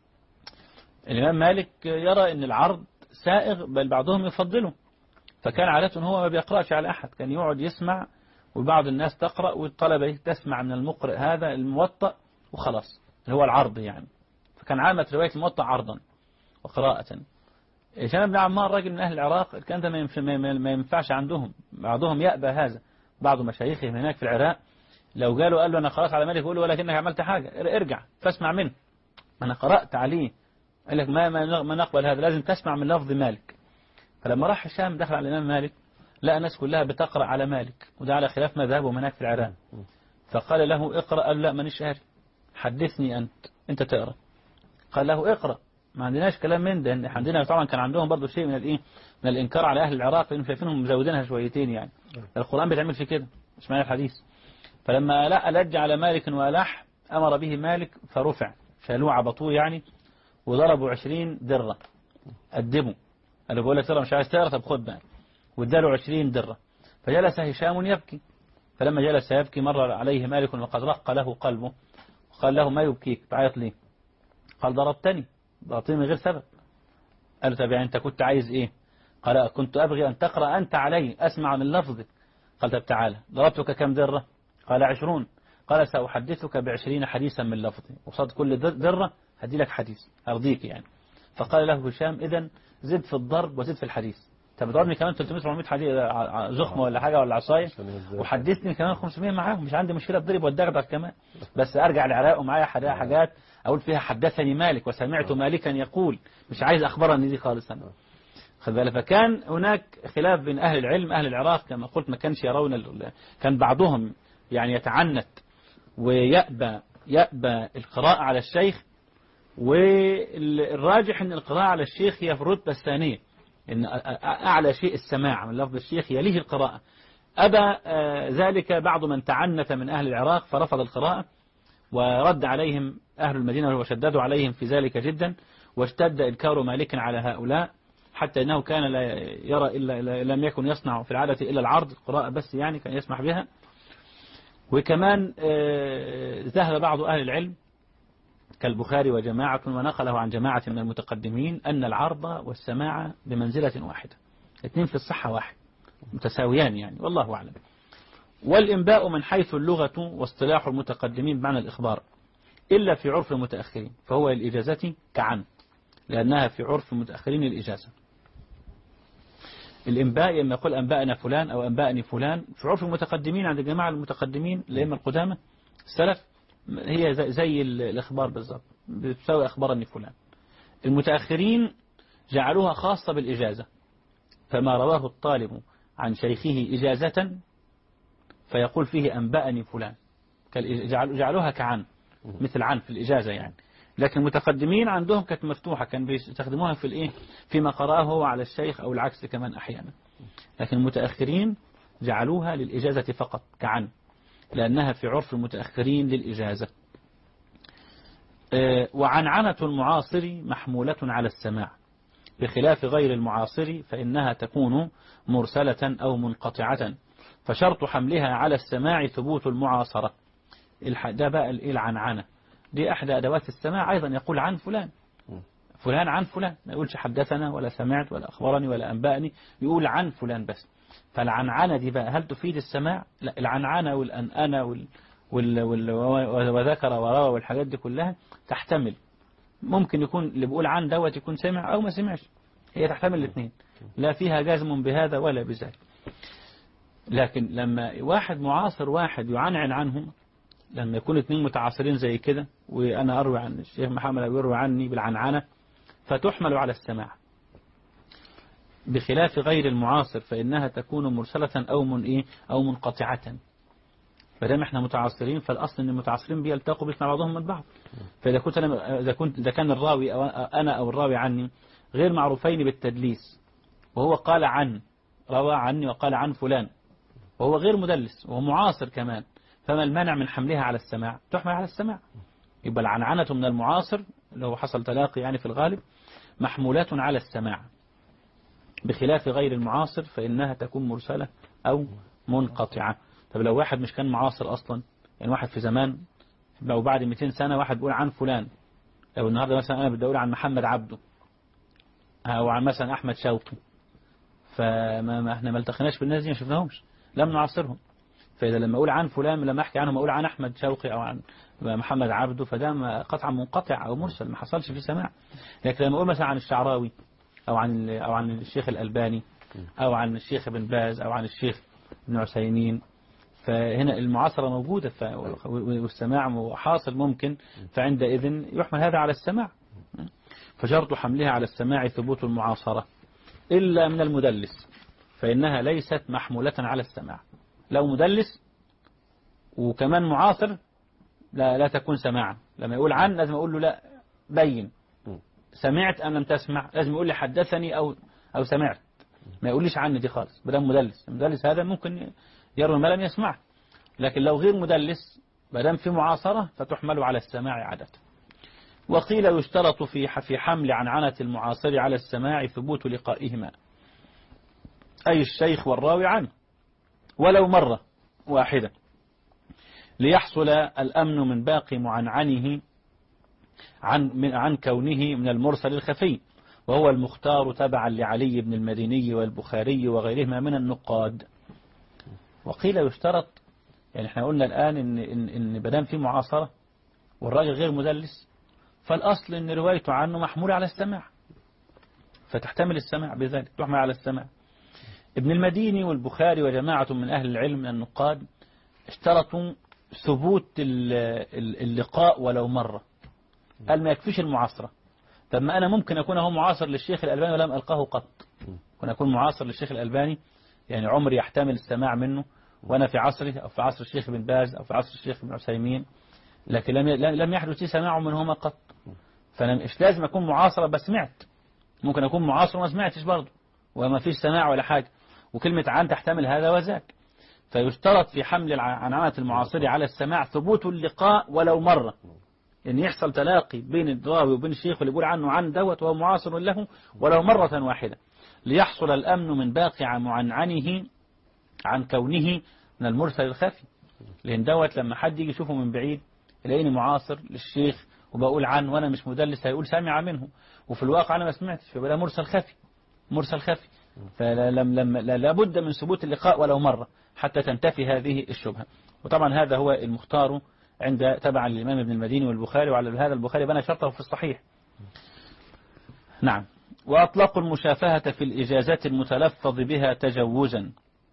الإمام مالك يرى أن العرض سائغ، بل بعضهم يفضله. فكان عادة هو ما بيقرأش على أحد، كان يقعد يسمع، وبعض الناس تقرأ والطلبة تسمع من المقرئ هذا الموطأ وخلاص، اللي هو العرض يعني. فكان عامة رواية الموطأ عرضا وقراءة. هشام بن عمار راجل من أهل العراق، الكلام ده ما ينفعش عندهم، بعضهم يأبى هذا. بعض مشايخهم هناك في العراق لو قال له أنا خلاص على مالك، يقول له ولكنك عملت حاجة، ارجع فاسمع منه، أنا قرأت عليه. قال لك ما نقبل هذا، لازم تسمع من لفظ مالك. فلما راح هشام دخل على الإمام مالك لقى الناس كلها بتقرأ على مالك، وده على خلاف مذهبهم هناك في العراق. فقال له اقرأ، قال لا مانيش قاري، حدثني أنت تقرأ. قال له اقرأ، ما عندناش كلام من ده. عندنا طبعا كان عندهم برضو شيء من الإنكار على أهل العراق، لأنهم شايفينهم مزودينها شويتين يعني. القرآن بيتعمل في كده، مش معنى الحديث. فلما لج على مالك وألح أمر به مالك فرفع، شالوه عبطوه يعني، وضربوا 20 درة أدبوا. قالوا بقول لك ترى مش عايز تقرأ، طب خد بقى، واداله 20 درة. فجلس هشام يبكي. فلما جلس يبكي مر عليه مالك وقد رق له قلبه، وقال له ما يبكيك تعيط ليه؟ قال ضربتني من غير سبب. قال طب يعني أنت كنت عايز إيه؟ قال كنت أبغي أن تقرأ أنت علي، أسمع من لفظك. قال طب تعالى، ضربتك كم درة؟ قال 20. قال سأحدثك ب20 حديثا من لفظي، وصاد كل درة هدي لك حديث أرضيك يعني. فقال له هشام إذن زد في الضرب وزد في الحديث. طب ضربني كمان 300-400 حديث زخمة ولا حاجة ولا عصاية، وحدثني كمان 500 معاهم، مش عندي مشكلة أضرب وأدغدغ كمان، بس أرجع العراق ومعايا حاجات أقول فيها حدثني مالك وسمعت مالكا يقول، مش عايز أخبرني دي خالص أنا. خذ بالك. فكان هناك خلاف بين أهل العلم. أهل العراق كما قلت ما كانش يرون، كان بعضهم يعني يتعنت ويأبى القراءة على الشيخ، والراجح أن القراءة على الشيخ هي في الرتبة الثانية، إن أعلى شيء السماع من لفظ الشيخ يليه القراءة. أبى ذلك بعض من تعنت من أهل العراق فرفض القراءة، ورد عليهم أهل المدينة وشددوا عليهم في ذلك جدا، واشتد إنكار مالك على هؤلاء، حتى أنه كان لا يرى إلا لم يكن يصنع في العادة إلا العرض، القراءة بس يعني كان يسمح بها. وكمان ذهب بعض أهل العلم كالبخاري وجماعة، ونقله عن جماعة من المتقدمين، أن العرض والسماع بمنزلة واحدة، اثنين في الصحة واحد متساويان يعني، والله أعلم. والإنباء من حيث اللغة واصطلاح المتقدمين بمعنى الإخبار، إلا في عرف المتأخرين فهو الإجازة كعن، لأنها في عرف المتأخرين الإجازة. الإنباء لما يقول أنبأنا فلان أو أنبأني فلان، في عرف المتقدمين عند الجماعة المتقدمين الأئمة القدامى السلف هي زي الإخبار بالضبط، بتساوي أخبرني فلان. المتأخرين جعلوها خاصة بالإجازة، فما رواه الطالب عن شيخه إجازة فيقول فيه أنبأني فلان، جعلوها كعن، مثل عن في الإجازة يعني. لكن المتقدمين عندهم كانت مفتوحة، كان بيستخدموها في فيما قرأه هو على الشيخ أو العكس كمان أحيانا. لكن المتأخرين جعلوها للإجازة فقط كعن، لأنها في عرف المتأخرين للإجازة. وعنعنة المعاصر محمولة على السماع، بخلاف غير المعاصر فإنها تكون مرسلة أو منقطعة، فشرط حملها على السماع ثبوت المعاصرة. ده بقى العنعنة دي أحد أدوات السماع، أيضا يقول عن فلان، فلان عن فلان، ما يقولش حدثنا ولا سمعت ولا أخبرني ولا أنبأني، يقول عن فلان بس. فالعنعنة دي بقى هل تفيد السماع؟ لا، العنعنة والأنأنة وذكر وروى والحاجات دي كلها تحتمل، ممكن يكون اللي بيقول عن دوت يكون سمع أو ما سمعش، هي تحتمل الاثنين، لا فيها جازم بهذا ولا بذاك. لكن لما واحد معاصر واحد يعنعن عنه، لما يكون اثنين متعاصرين زي كده، وأنا أروي عن الشيخ محمد أو يروي عني بالعنعنة، فتحمل على السماع. بخلاف غير المعاصر فإنها تكون مرسلة أو منقطعة. فدام احنا متعاصرين فالأصل أن المتعاصرين بيلتقوا بيسمع بعضهم من بعض. فإذا إذا كان الراوي أو أنا أو الراوي عني غير معروفين بالتدليس، وهو قال عن، روى عني وقال عن فلان، وهو غير مدلس وهو معاصر كمان، فما المانع من حملها على السماع؟ تحمل على السماع. يبقى العنعنة من المعاصر اللي هو حصل تلاقي يعني في الغالب محمولات على السماع، بخلاف غير المعاصر فإنها تكون مرسلة أو منقطعة. طب لو واحد مش كان معاصر أصلا، يعني واحد في زمان، لو بعد 200 سنة واحد بيقول عن فلان، لو النهاردة مثلا أنا بدي أقول عن محمد عبده أو عن مثلا أحمد شوقي، فما احنا ما التقيناش بالناس دي، ما شفناهمش، لم نعاصرهم. فإذا لما أقول عن فلان لما أحكي عنهم أقول عن أحمد شوقي أو عن محمد عبده، فده قطعا منقطع أو مرسل ما حصلش فيه سماع. لكن لما أقول مثلا عن الشعراوي أو عن الشيخ الألباني أو عن الشيخ ابن باز أو عن الشيخ ابن عثيمين، فهنا المعاصرة موجودة والسماع حاصل ممكن، فعندئذ يحمل هذا على السماع. فشرط حملها على السماع ثبوت المعاصرة إلا من المدلس، فإنها ليست محمولة على السماع. لو مدلس وكمان معاصر لا تكون سماعا. لما يقول عن لازم أقول له لا بين سمعت أم لم تسمع، لازم يقول لي حدثني أو سمعت، ما يقوليش عني دي خالص. بدل مدلس، المدلس هذا ممكن يروي ما لم يسمع، لكن لو غير مدلس بدل في معاصرة فتحمل على السماع عادة. وقيل يشترط في حمل عنعنة المعاصر على السماع ثبوت لقائهما، أي الشيخ والراوي عنه ولو مرة واحدة، ليحصل الأمن من باقي معنعنه عن كونه من المرسل الخفي، وهو المختار تبعا لعلي بن المديني والبخاري وغيرهما من النقاد. وقيل يشترط، يعني احنا قلنا الآن إن بدام في معاصرة والراجل غير مدلس، فالأصل إن روايته عنه محمولة على السماع، فتحتمل السماع بذلك، تحمل على السماع. ابن المديني والبخاري وجماعة من أهل العلم من النقاد اشترطوا ثبوت اللقاء ولو مرة، قال ما يكفيش المعاصرة. طب ما أنا ممكن أكون هو معاصر للشيخ الألباني ولم ألقاه قط، ممكن أكون معاصر للشيخ الألباني يعني عمري يحتمل السماع منه وأنا في عصره أو في عصر الشيخ بن باز أو في عصر الشيخ بن عثيمين، لكن لم يحدث لي سماع منهما قط. فأنا مش لازم أكون معاصرة بس سمعت، ممكن أكون معاصر وما سمعتش برضه وما فيش سماع ولا حاجة، وكلمة عن تحتمل هذا وذاك. فيشترط في حمل عنعنة المعاصر على السماع ثبوت اللقاء ولو مرة، يعني يحصل تلاقي بين الراوي وبين الشيخ اللي يقول عنه عن دوت وهو معاصر له ولو مرة واحدة، ليحصل الأمن من باقي معنعنه عن كونه من المرسل الخفي. لأن دوت لما حد يجي يشوفه من بعيد يلاقيني معاصر للشيخ وبقول عنه وأنا مش مدلس، هيقول سامع منه وفي الواقع أنا ما سمعتش، فبلا مرسل خفي، مرسل خفي. فلا بد من ثبوت اللقاء ولو مرة حتى تنتفي هذه الشبهة. وطبعا هذا هو المختار عند تبع الإمام ابن المديني والبخاري، وعلى هذا البخاري بنى شرطه في الصحيح. نعم. وأطلقوا المشافهة في الإجازات المتلفظ بها تجوزا،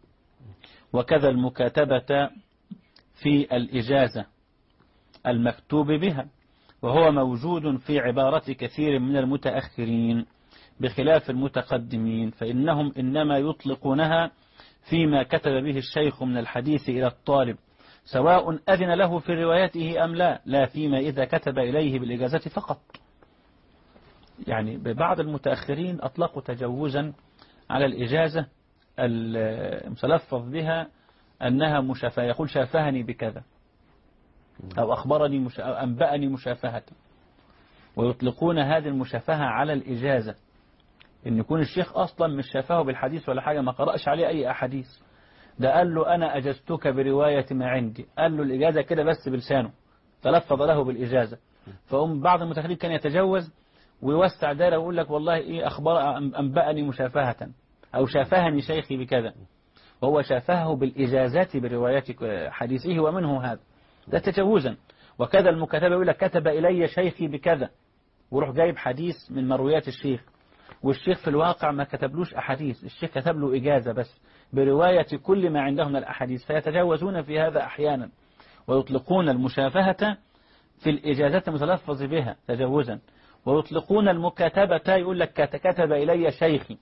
وكذا المكاتبة في الإجازة المكتوب بها، وهو موجود في عبارة كثير من المتأخرين بخلاف المتقدمين، فإنهم إنما يطلقونها فيما كتب به الشيخ من الحديث إلى الطالب سواء أذن له في روايته أم لا فيما إذا كتب إليه بالإجازة فقط. يعني ببعض المتأخرين أطلقوا تجوزا على الإجازة المتلفظ بها أنها مشافهة، يقول شافهني بكذا أو أخبرني أو أنبأني مشافهة، ويطلقون هذه المشافهة على الإجازة، إن يكون الشيخ أصلا مش شافه بالحديث ولا حاجة، ما قرأش عليه أي أحاديث، ده قال له أنا أجزتك برواية ما عندي، قال له الإجازة كده بس بلسانه، تلفظ له بالإجازة. بعض المتأخرين كان يتجوز ويوسع دائرة ويقول لك والله إيه أخبر أنبأني مشافهة أو شافهني شيخي بكذا، وهو شافهه بالإجازات برواية حديثه ومنه هذا، ده تجوزا. وكذا المكاتبة يقول لك كتب إلي شيخي بكذا، وروح جايب حديث من مرويات الشيخ، والشيخ في الواقع ما كتبلوش أحاديث، الشيخ كتب له إجازة بس برواية كل ما عنده من الأحاديث، فيتجاوزون في هذا أحيانا ويطلقون المشافهة في الإجازات المتلفظ بها تجاوزا، ويطلقون المكاتبة يقول لك كتب إلي شيخي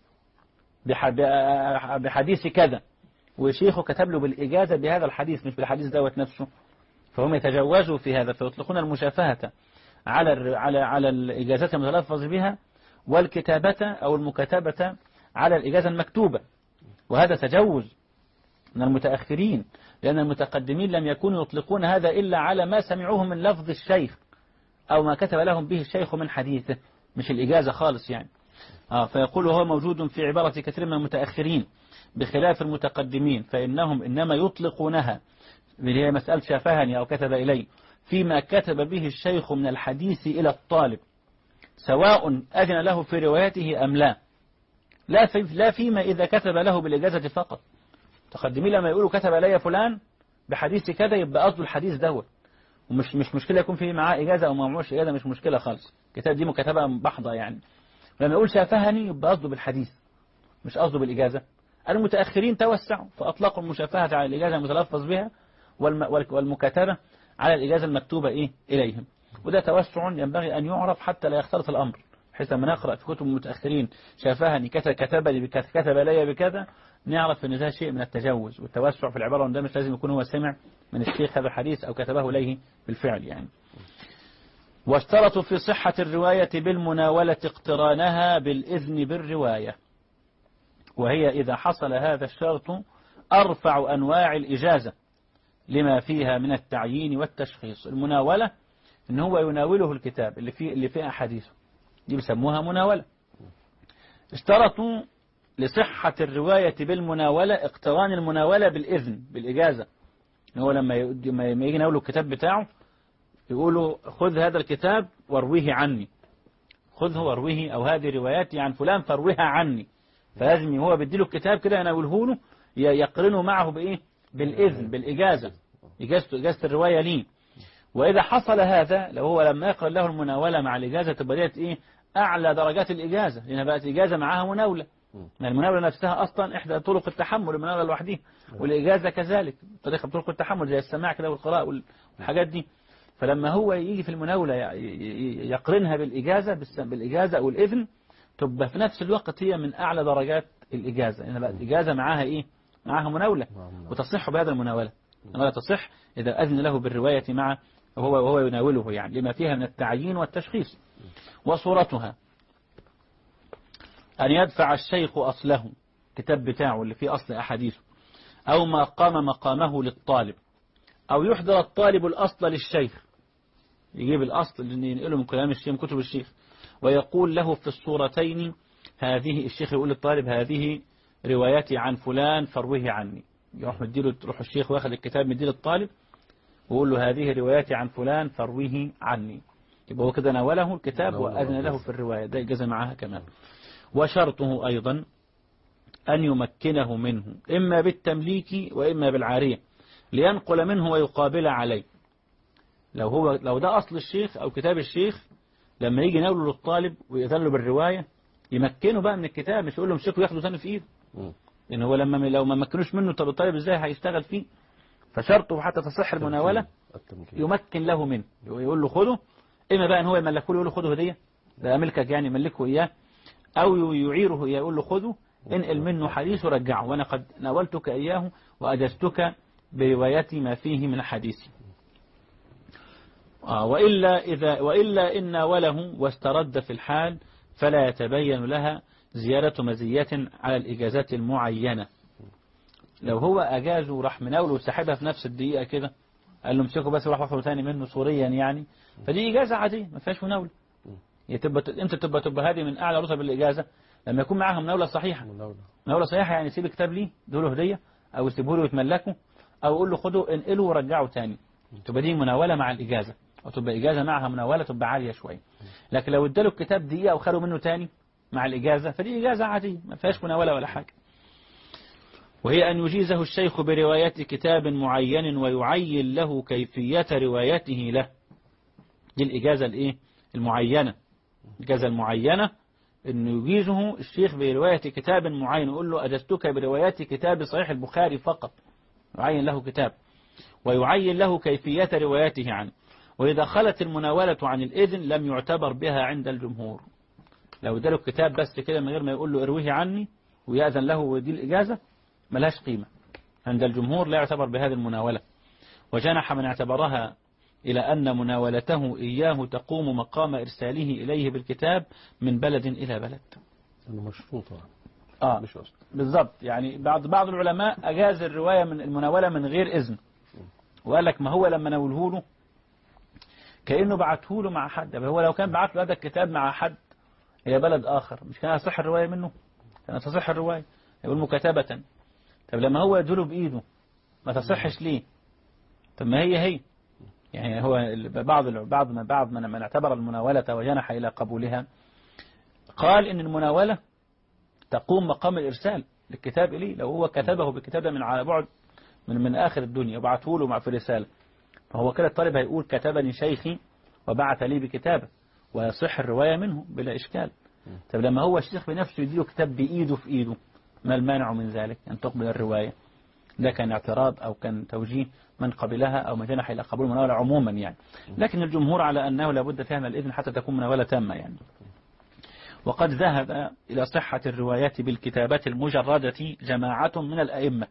بحديث كذا، وشيخه كتب له بالإجازة بهذا الحديث مش بالحديث دوت نفسه، فهم يتجاوزوا في هذا، فيطلقون المشافهة على الإجازات المتلفظ بها، والكتابة أو المكاتبة على الإجازة المكتوبة، وهذا تجوز من المتأخرين، لأن المتقدمين لم يكونوا يطلقون هذا إلا على ما سمعوه من لفظ الشيخ أو ما كتب لهم به الشيخ من حديثه، مش الإجازة خالص يعني. فيقول هو موجود في عبارة كثير من المتأخرين بخلاف المتقدمين، فإنهم إنما يطلقونها، اللي هي مسألة شافهني أو كتب إلي، فيما كتب به الشيخ من الحديث إلى الطالب، سواء أذن له في روايته أم لا، لا فيما إذا كتب له بالإجازة فقط. المتقدمين لما يقولوا كتب إلي فلان بحديث كذا يبقى قصده الحديث دوت، ومش مشكلة يكون فيه معاه إجازة أو ما معهوش إجازة، مش مشكلة خالص، الكتاب دي مكتبة بحضة يعني. لما يقول شافهني يبقى قصده بالحديث مش قصده بالإجازة. المتأخرين توسعوا فأطلقوا المشافهة على الإجازة المتلفظ بها والمكاتبة على الإجازة المكتوبة إليهم، وده توسع ينبغي أن يعرف حتى لا يختلط الأمر، بحيث لما نقرأ في كتب المتأخرين شافهني كتب لي بكذا كتب لي بكذا، نعرف أن ده شيء من التجوز والتوسع في العبارة، وده مش لازم يكون هو سمع من الشيخ هذا الحديث أو كتبه إليه بالفعل يعني. واشترطوا في صحة الرواية بالمناولة اقترانها بالإذن بالرواية، وهي إذا حصل هذا الشرط أرفع أنواع الإجازة لما فيها من التعيين والتشخيص. المناولة إن هو يناوله الكتاب اللي فيه أحاديثه، دي بيسموها مناولة. اشترطوا لصحة الرواية بالمناولة اقتران المناولة بالإذن بالإجازة، إن هو لما يجي يناوله الكتاب بتاعه يقولوا خذ هذا الكتاب وارويه عني، خذه وارويه، أو هذه رواياتي عن فلان فارويها عني، فلازم هو بيديله الكتاب كده يناوله له يقرنه معه بإيه؟ بالإذن بالإجازة، إجازة الرواية ليه. وإذا حصل هذا لو هو لما يقرأ له المناولة مع الإجازة تبقى ديت إيه؟ أعلى درجات الإجازة، لأنها بقت إجازة معها مناولة. المناولة نفسها أصلا إحدى طرق التحمل، المناولة لوحدها، والإجازة كذلك طريقة طرق التحمل زي السماع كده والقراءة والحاجات دي. فلما هو يجي في المناولة يقرنها بالإجازة أو الإذن، تبقى في نفس الوقت هي من أعلى درجات الإجازة، لأنها بقت إجازة معها إيه؟ معها مناولة، وتصح بهذا المناولة. لا تصح إذا أذن له بالرواية معه وهو يناوله يعني، لما فيها من التعيين والتشخيص. وصورتها أن يدفع الشيخ أصله، كتاب بتاعه اللي فيه أصل أحاديثه، أو ما قام مقامه للطالب، أو يحضر الطالب الأصل للشيخ، يجيب الأصل اللي ينقله من كلام الشيخ من كتب الشيخ، ويقول له في الصورتين هذه، الشيخ يقول للطالب هذه روايتي عن فلان فرويه عني، يروح الشيخ واخد الكتاب مديله الطالب ويقول له هذه روايتي عن فلان فرويه عني، يبقى هو كده ناوله الكتاب وأذن له في الرواية، ده إجازة معها كمان. وشرطه أيضا أن يمكنه منه إما بالتمليك وإما بالعارية، لينقل منه ويقابل عليه. لو ده أصل الشيخ أو كتاب الشيخ، لما يجي ناوله للطالب ويأذن له بالرواية يمكنه بقى من الكتاب، مش يقول له امسكه ياخده ثاني في إيده، لأن هو لو ما مكنوش منه طب الطالب إزاي هيشتغل فيه؟ فشرطه حتى تصح المناولة يمكن له منه، يقول له خده، إما بقى إن هو يملكه له يقول له خده هدية، ده ملكك يعني ملكه إياه، أو يعيره يقول له خده انقل منه حديث ورجعه، وأنا قد ناولتك إياه وأجزتك بروايتي ما فيه من الحديث. وإلا إن ناوله واسترد في الحال فلا يتبين لها زيادة مزية على الإجازات المعينة. لو هو أجازه وراح مناوله وسحبها في نفس الدقيقة كده، قال له امسكه بس وراح واخده ثاني منه صوريا يعني، فدي إجازة عادية ما فيهاش مناولة. انت تبقى هذه من أعلى رتب الإجازة لما يكون معاها مناولة صحيحة. مناولة صحيحة يعني يسيب الكتاب ليه له هدية، أو يسيبه له ويتملكه، أو يقول له خده انقله ورجعه ثاني، تبقى دي مناولة مع الإجازة، أو تبقى إجازة معها مناولة تبقى عالية شوية. لكن لو اداله الكتاب دقيقة وخلوا منه ثاني مع الإجازة فدي إجازة عادية ما فيهاش مناولة ولا حاجة. وهي أن يجيزه الشيخ برواية كتاب معين ويعين له كيفية روايته له، دي الإجازة المعينة، الإجازة المعينة أنه يجيزه الشيخ برواية كتاب معين، يقول له أجزتك برواية كتاب صحيح البخاري فقط، يعين له كتاب ويعين له كيفية روايته عنه. وإذا خلت المناولة عن الإذن لم يعتبر بها عند الجمهور. لو اداله الكتاب بس كده من غير ما يقول له ارويه عني ويأذن له ودي الإجازة ملهاش قيمة عند الجمهور، لا يعتبر بهذه المناولة. وجنح من اعتبرها إلى أن مناولته إياه تقوم مقام إرساله إليه بالكتاب من بلد إلى بلد. مشروطة. مش واسطة. بالضبط. يعني بعض العلماء أجاز الرواية من المناولة من غير إذن، وقال لك ما هو لما ناوله له كأنه بعته له مع حد. هو لو كان بعت له هذا الكتاب مع حد إلى بلد آخر مش كان تصح الرواية منه؟ كانت تصح الرواية، يقول مكاتبة. طب لما هو يدله بإيده ما تصحش ليه؟ طب ما هي يعني هو بعض من اعتبر المناولة وجنح إلى قبولها قال إن المناولة تقوم مقام الإرسال للكتاب إليه. لو هو كتبه بكتابة من على بعد من آخر الدنيا وبعته له في رسالة، فهو كده الطالب هيقول كتبني شيخي وبعث لي بكتابة، ويصح الرواية منه بلا إشكال. طب لما هو الشيخ بنفسه يديله كتاب بإيده في إيده، ما المانع من ذلك أن تقبل الرواية؟ ده كان اعتراض أو كان توجيه من قبلها أو من جنح إلى قبول المناولة عموما يعني. لكن الجمهور على أنه لابد فيها من الإذن حتى تكون مناولة تامة يعني. وقد ذهب إلى صحة الروايات بالكتابة المجردة جماعة من الأئمة،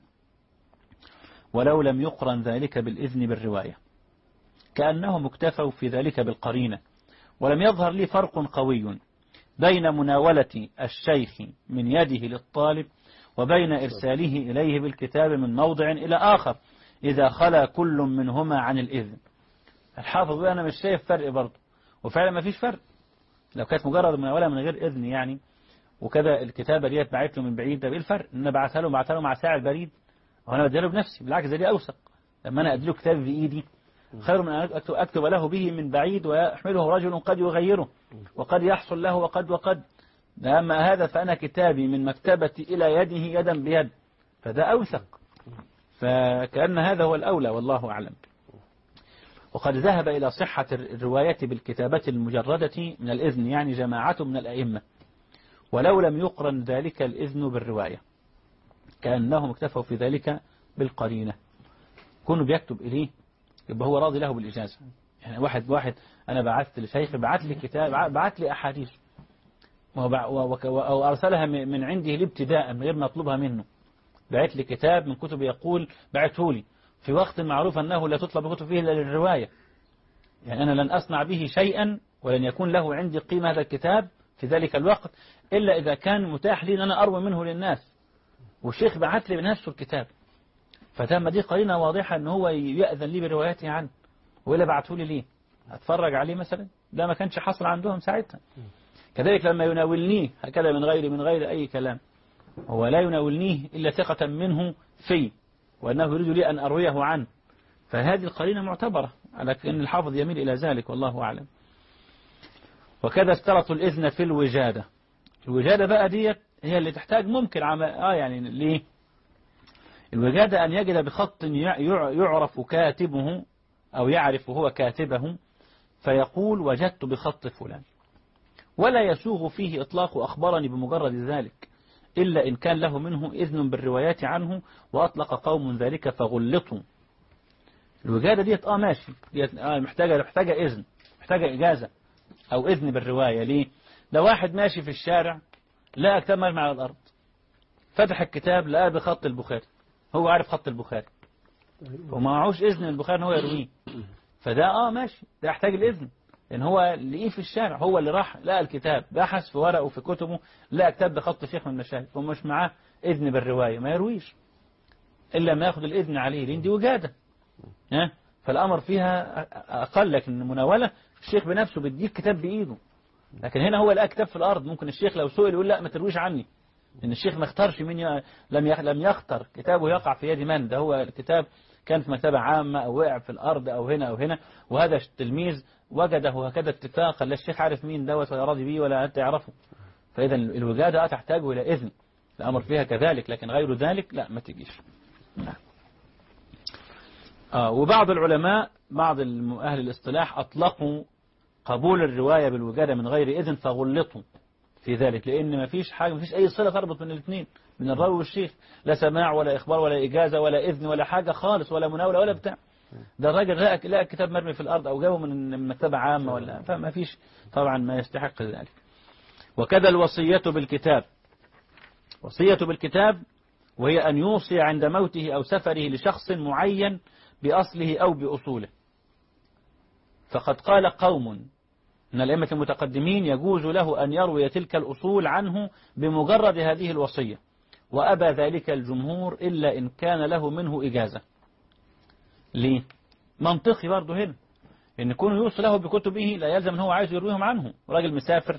ولو لم يقرن ذلك بالإذن بالرواية، كأنهم اكتفوا في ذلك بالقرينة. ولم يظهر لي فرق قوي بين مناولة الشيخ من يده للطالب وبين إرساله إليه بالكتاب من موضع إلى آخر إذا خلا كل منهما عن الإذن. الحافظ أنا مش شايف فرق برضه، وفعلا ما فيش فرق. لو كانت مجرد مناولة من غير إذن يعني، وكذا الكتابة ديت بعت له من بعيد، ده إيه الفرق؟ إن أنا بعتها له مع ساعة بريد وأنا بديها له بنفسي. بالعكس ده أوثق. لما أنا أديله كتاب بإيدي خير من أن أكتب له به من بعيد ويحمله رجل قد يغيره وقد يحصل له وقد. أما هذا فأنا كتابي من مكتبتي إلى يده يدا بيد، فده أوثق. فكأن هذا هو الأولى والله أعلم. وقد ذهب إلى صحة الرواية بالكتابة المجردة من الإذن يعني جماعة من الأئمة، ولو لم يقرن ذلك الإذن بالرواية كأنهم اكتفوا في ذلك بالقرينة. كونه بيكتب إليه يبقى هو راضي له بالإجازة. يعني واحد أنا بعثت لشيخ بعت لي كتاب، بعت لي أحاديث أو أرسلها من عنده الابتداء من غير ما أطلبها منه. بعت لي كتاب من كتب يقول بعته لي في وقت معروف أنه لا تطلب الكتب فيه إلا للرواية. يعني أنا لن أصنع به شيئا ولن يكون له عندي قيمة هذا الكتاب في ذلك الوقت إلا إذا كان متاح لي أن أنا أروي منه للناس، والشيخ بعت لي بنفسه الكتاب. فتم دي قرينة واضحة أنه هو يأذن لي بروايته عنه، وإلا بعته لي ليه؟ أتفرج عليه مثلا؟ ده ما كانش حصل عندهم ساعتها. كذلك لما يناولنيه هكذا من غير أي كلام، هو لا يناولنيه إلا ثقة منه في وأنه يريد لي أن أرويه عنه. فهذه القرينة معتبرة على أن الحافظ يميل إلى ذلك والله أعلم. وكذا اشترطوا الإذن في الوجادة. الوجادة بقى ديت هي اللي تحتاج ممكن يعني ليه؟ الوجادة أن يجد بخط يعرف كاتبه أو يعرف هو كاتبه فيقول وجدت بخط فلان، ولا يسوغ فيه إطلاق أخبرني بمجرد ذلك إلا إن كان له منه إذن بالروايات عنه وأطلق قوم ذلك فغلطوا. الوجادة ديت ماشي، ديت محتاجة إذن، محتاجة إجازة أو إذن بالرواية. ليه؟ لو واحد ماشي في الشارع لقى كتاب مرمي على الأرض، فتح الكتاب لقى بخط البخاري، هو عارف خط البخاري وما معهوش إذن البخاري إن هو يرويه، فده ماشي، ده يحتاج الإذن لأن هو لقيه في الشارع، هو اللي راح لقى الكتاب، بحث في ورقه وفي كتبه لقى كتاب بخط شيخ من المشايخ ومش معاه إذن بالرواية، ما يرويش إلا ما ياخد الإذن عليه لأن دي وجادة. فالأمر فيها أقل. لكن المناولة الشيخ بنفسه بيديك كتاب بإيده، لكن هنا هو لقى كتاب في الأرض، ممكن الشيخ لو سئل يقول لا ما ترويش عني، لأن الشيخ ما اختارش لم يختار كتابه يقع في يد من، ده هو الكتاب كان في مكتبة عامة أو وقع في الأرض أو هنا أو هنا، وهذا التلميذ وجده هكذا اتفاقا، لا الشيخ عارف مين دوت ولا راضي بيه ولا أنت يعرفه. فإذا الوجادة تحتاج إلى إذن، الأمر فيها كذلك، لكن غير ذلك لا ما تجيش. نعم. وبعض العلماء بعض أهل الاصطلاح أطلقوا قبول الرواية بالوجادة من غير إذن فغلطوا في ذلك، لأن ما فيش حاجة، ما فيش أي صلة تربط بين الاثنين، من الراوي والشيخ، لا سماع ولا إخبار ولا إجازة ولا إذن ولا حاجة خالص ولا مناولة ولا بتاع. ده الراجل لقى الكتاب مرمي في الأرض أو جابه من مكتبة عامة ولا، فما فيش طبعا ما يستحق ذلك. وكذا الوصية بالكتاب. وصية بالكتاب وهي أن يوصي عند موته أو سفره لشخص معين بأصله أو بأصوله. فقد قال قوم من الأئمة المتقدمين يجوز له أن يروي تلك الأصول عنه بمجرد هذه الوصية، وأبى ذلك الجمهور إلا إن كان له منه إجازة. ليه؟ منطقي برضه هنا، إن يكون يوصي له بكتبه لا يلزم أن هو عايز يرويهم عنه. راجل مسافر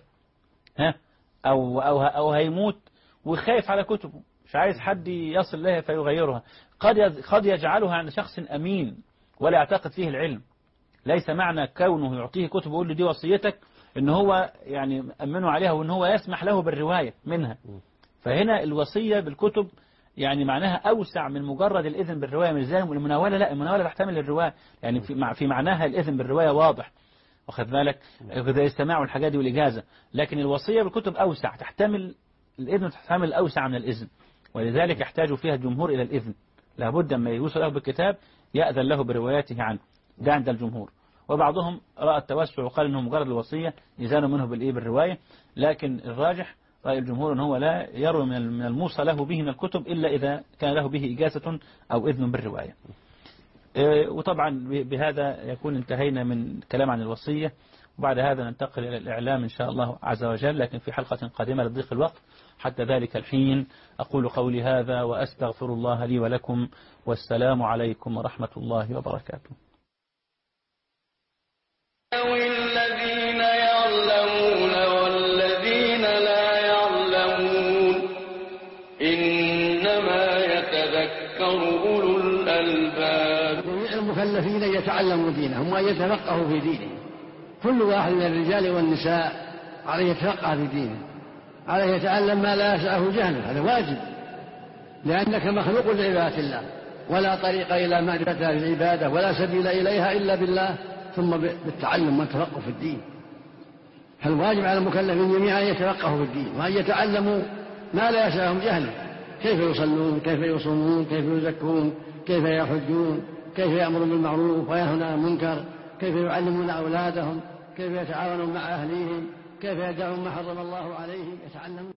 أو هيموت وخايف على كتبه، مش عايز حد يصل لها فيغيرها، قد يجعلها عند شخص أمين ولا يعتقد فيه العلم. ليس معنى كونه يعطيه كتب ويقول له دي وصيتك إن هو يعني أمنه عليها وإن هو يسمح له بالرواية منها. فهنا الوصية بالكتب يعني معناها أوسع من مجرد الإذن بالرواية، مش زي المناولة. لا، المناولة تحتمل الرواية، يعني في معناها الإذن بالرواية واضح، واخد بالك، زي السماع والحاجات دي والإجازة. لكن الوصية بالكتب أوسع، تحتمل الإذن، تحتمل أوسع من الإذن، ولذلك يحتاج فيها الجمهور إلى الإذن. لابد ما يوصل له بالكتاب يأذن له بروايته عنه، ده عند الجمهور. وبعضهم رأى التوسع وقال إنه مجرد الوصية يزال منه بالرواية، لكن الراجح رأي الجمهور أنه هو لا يروي من الموصى له به من الكتب إلا إذا كان له به إجازة أو إذن بالرواية. وطبعا بهذا يكون انتهينا من الكلام عن الوصية، وبعد هذا ننتقل إلى الإعلام إن شاء الله عز وجل، لكن في حلقة قادمة لضيق الوقت. حتى ذلك الحين أقول قولي هذا وأستغفر الله لي ولكم، والسلام عليكم ورحمة الله وبركاته. الذين يعلمون والذين لا يعلمون إنما يتذكر أولو الألباب. جميع المكلفين يتعلموا دينهم وأن يتفقهوا في دينهم. كل واحد من الرجال والنساء عليه يتفقه في دينه، عليه يتعلم ما لا يسعه جهله، هذا واجب، لأنك مخلوق لعبادة الله، ولا طريق إلى معرفتها بالعبادة ولا سبيل إليها إلا بالله، ثم بالتعلم والتفقه في الدين. فالواجب على المكلفين جميعا أن يتفقهوا في الدين وأن يتعلموا ما لا يسعهم جهله، كيف يصلون، كيف يصومون، كيف يزكون، كيف يحجون، كيف يأمرون بالمعروف وينهون عن المنكر، كيف يعلمون أولادهم، كيف يتعاونون مع أهليهم، كيف يدعون ما حرم الله عليهم، يتعلمون.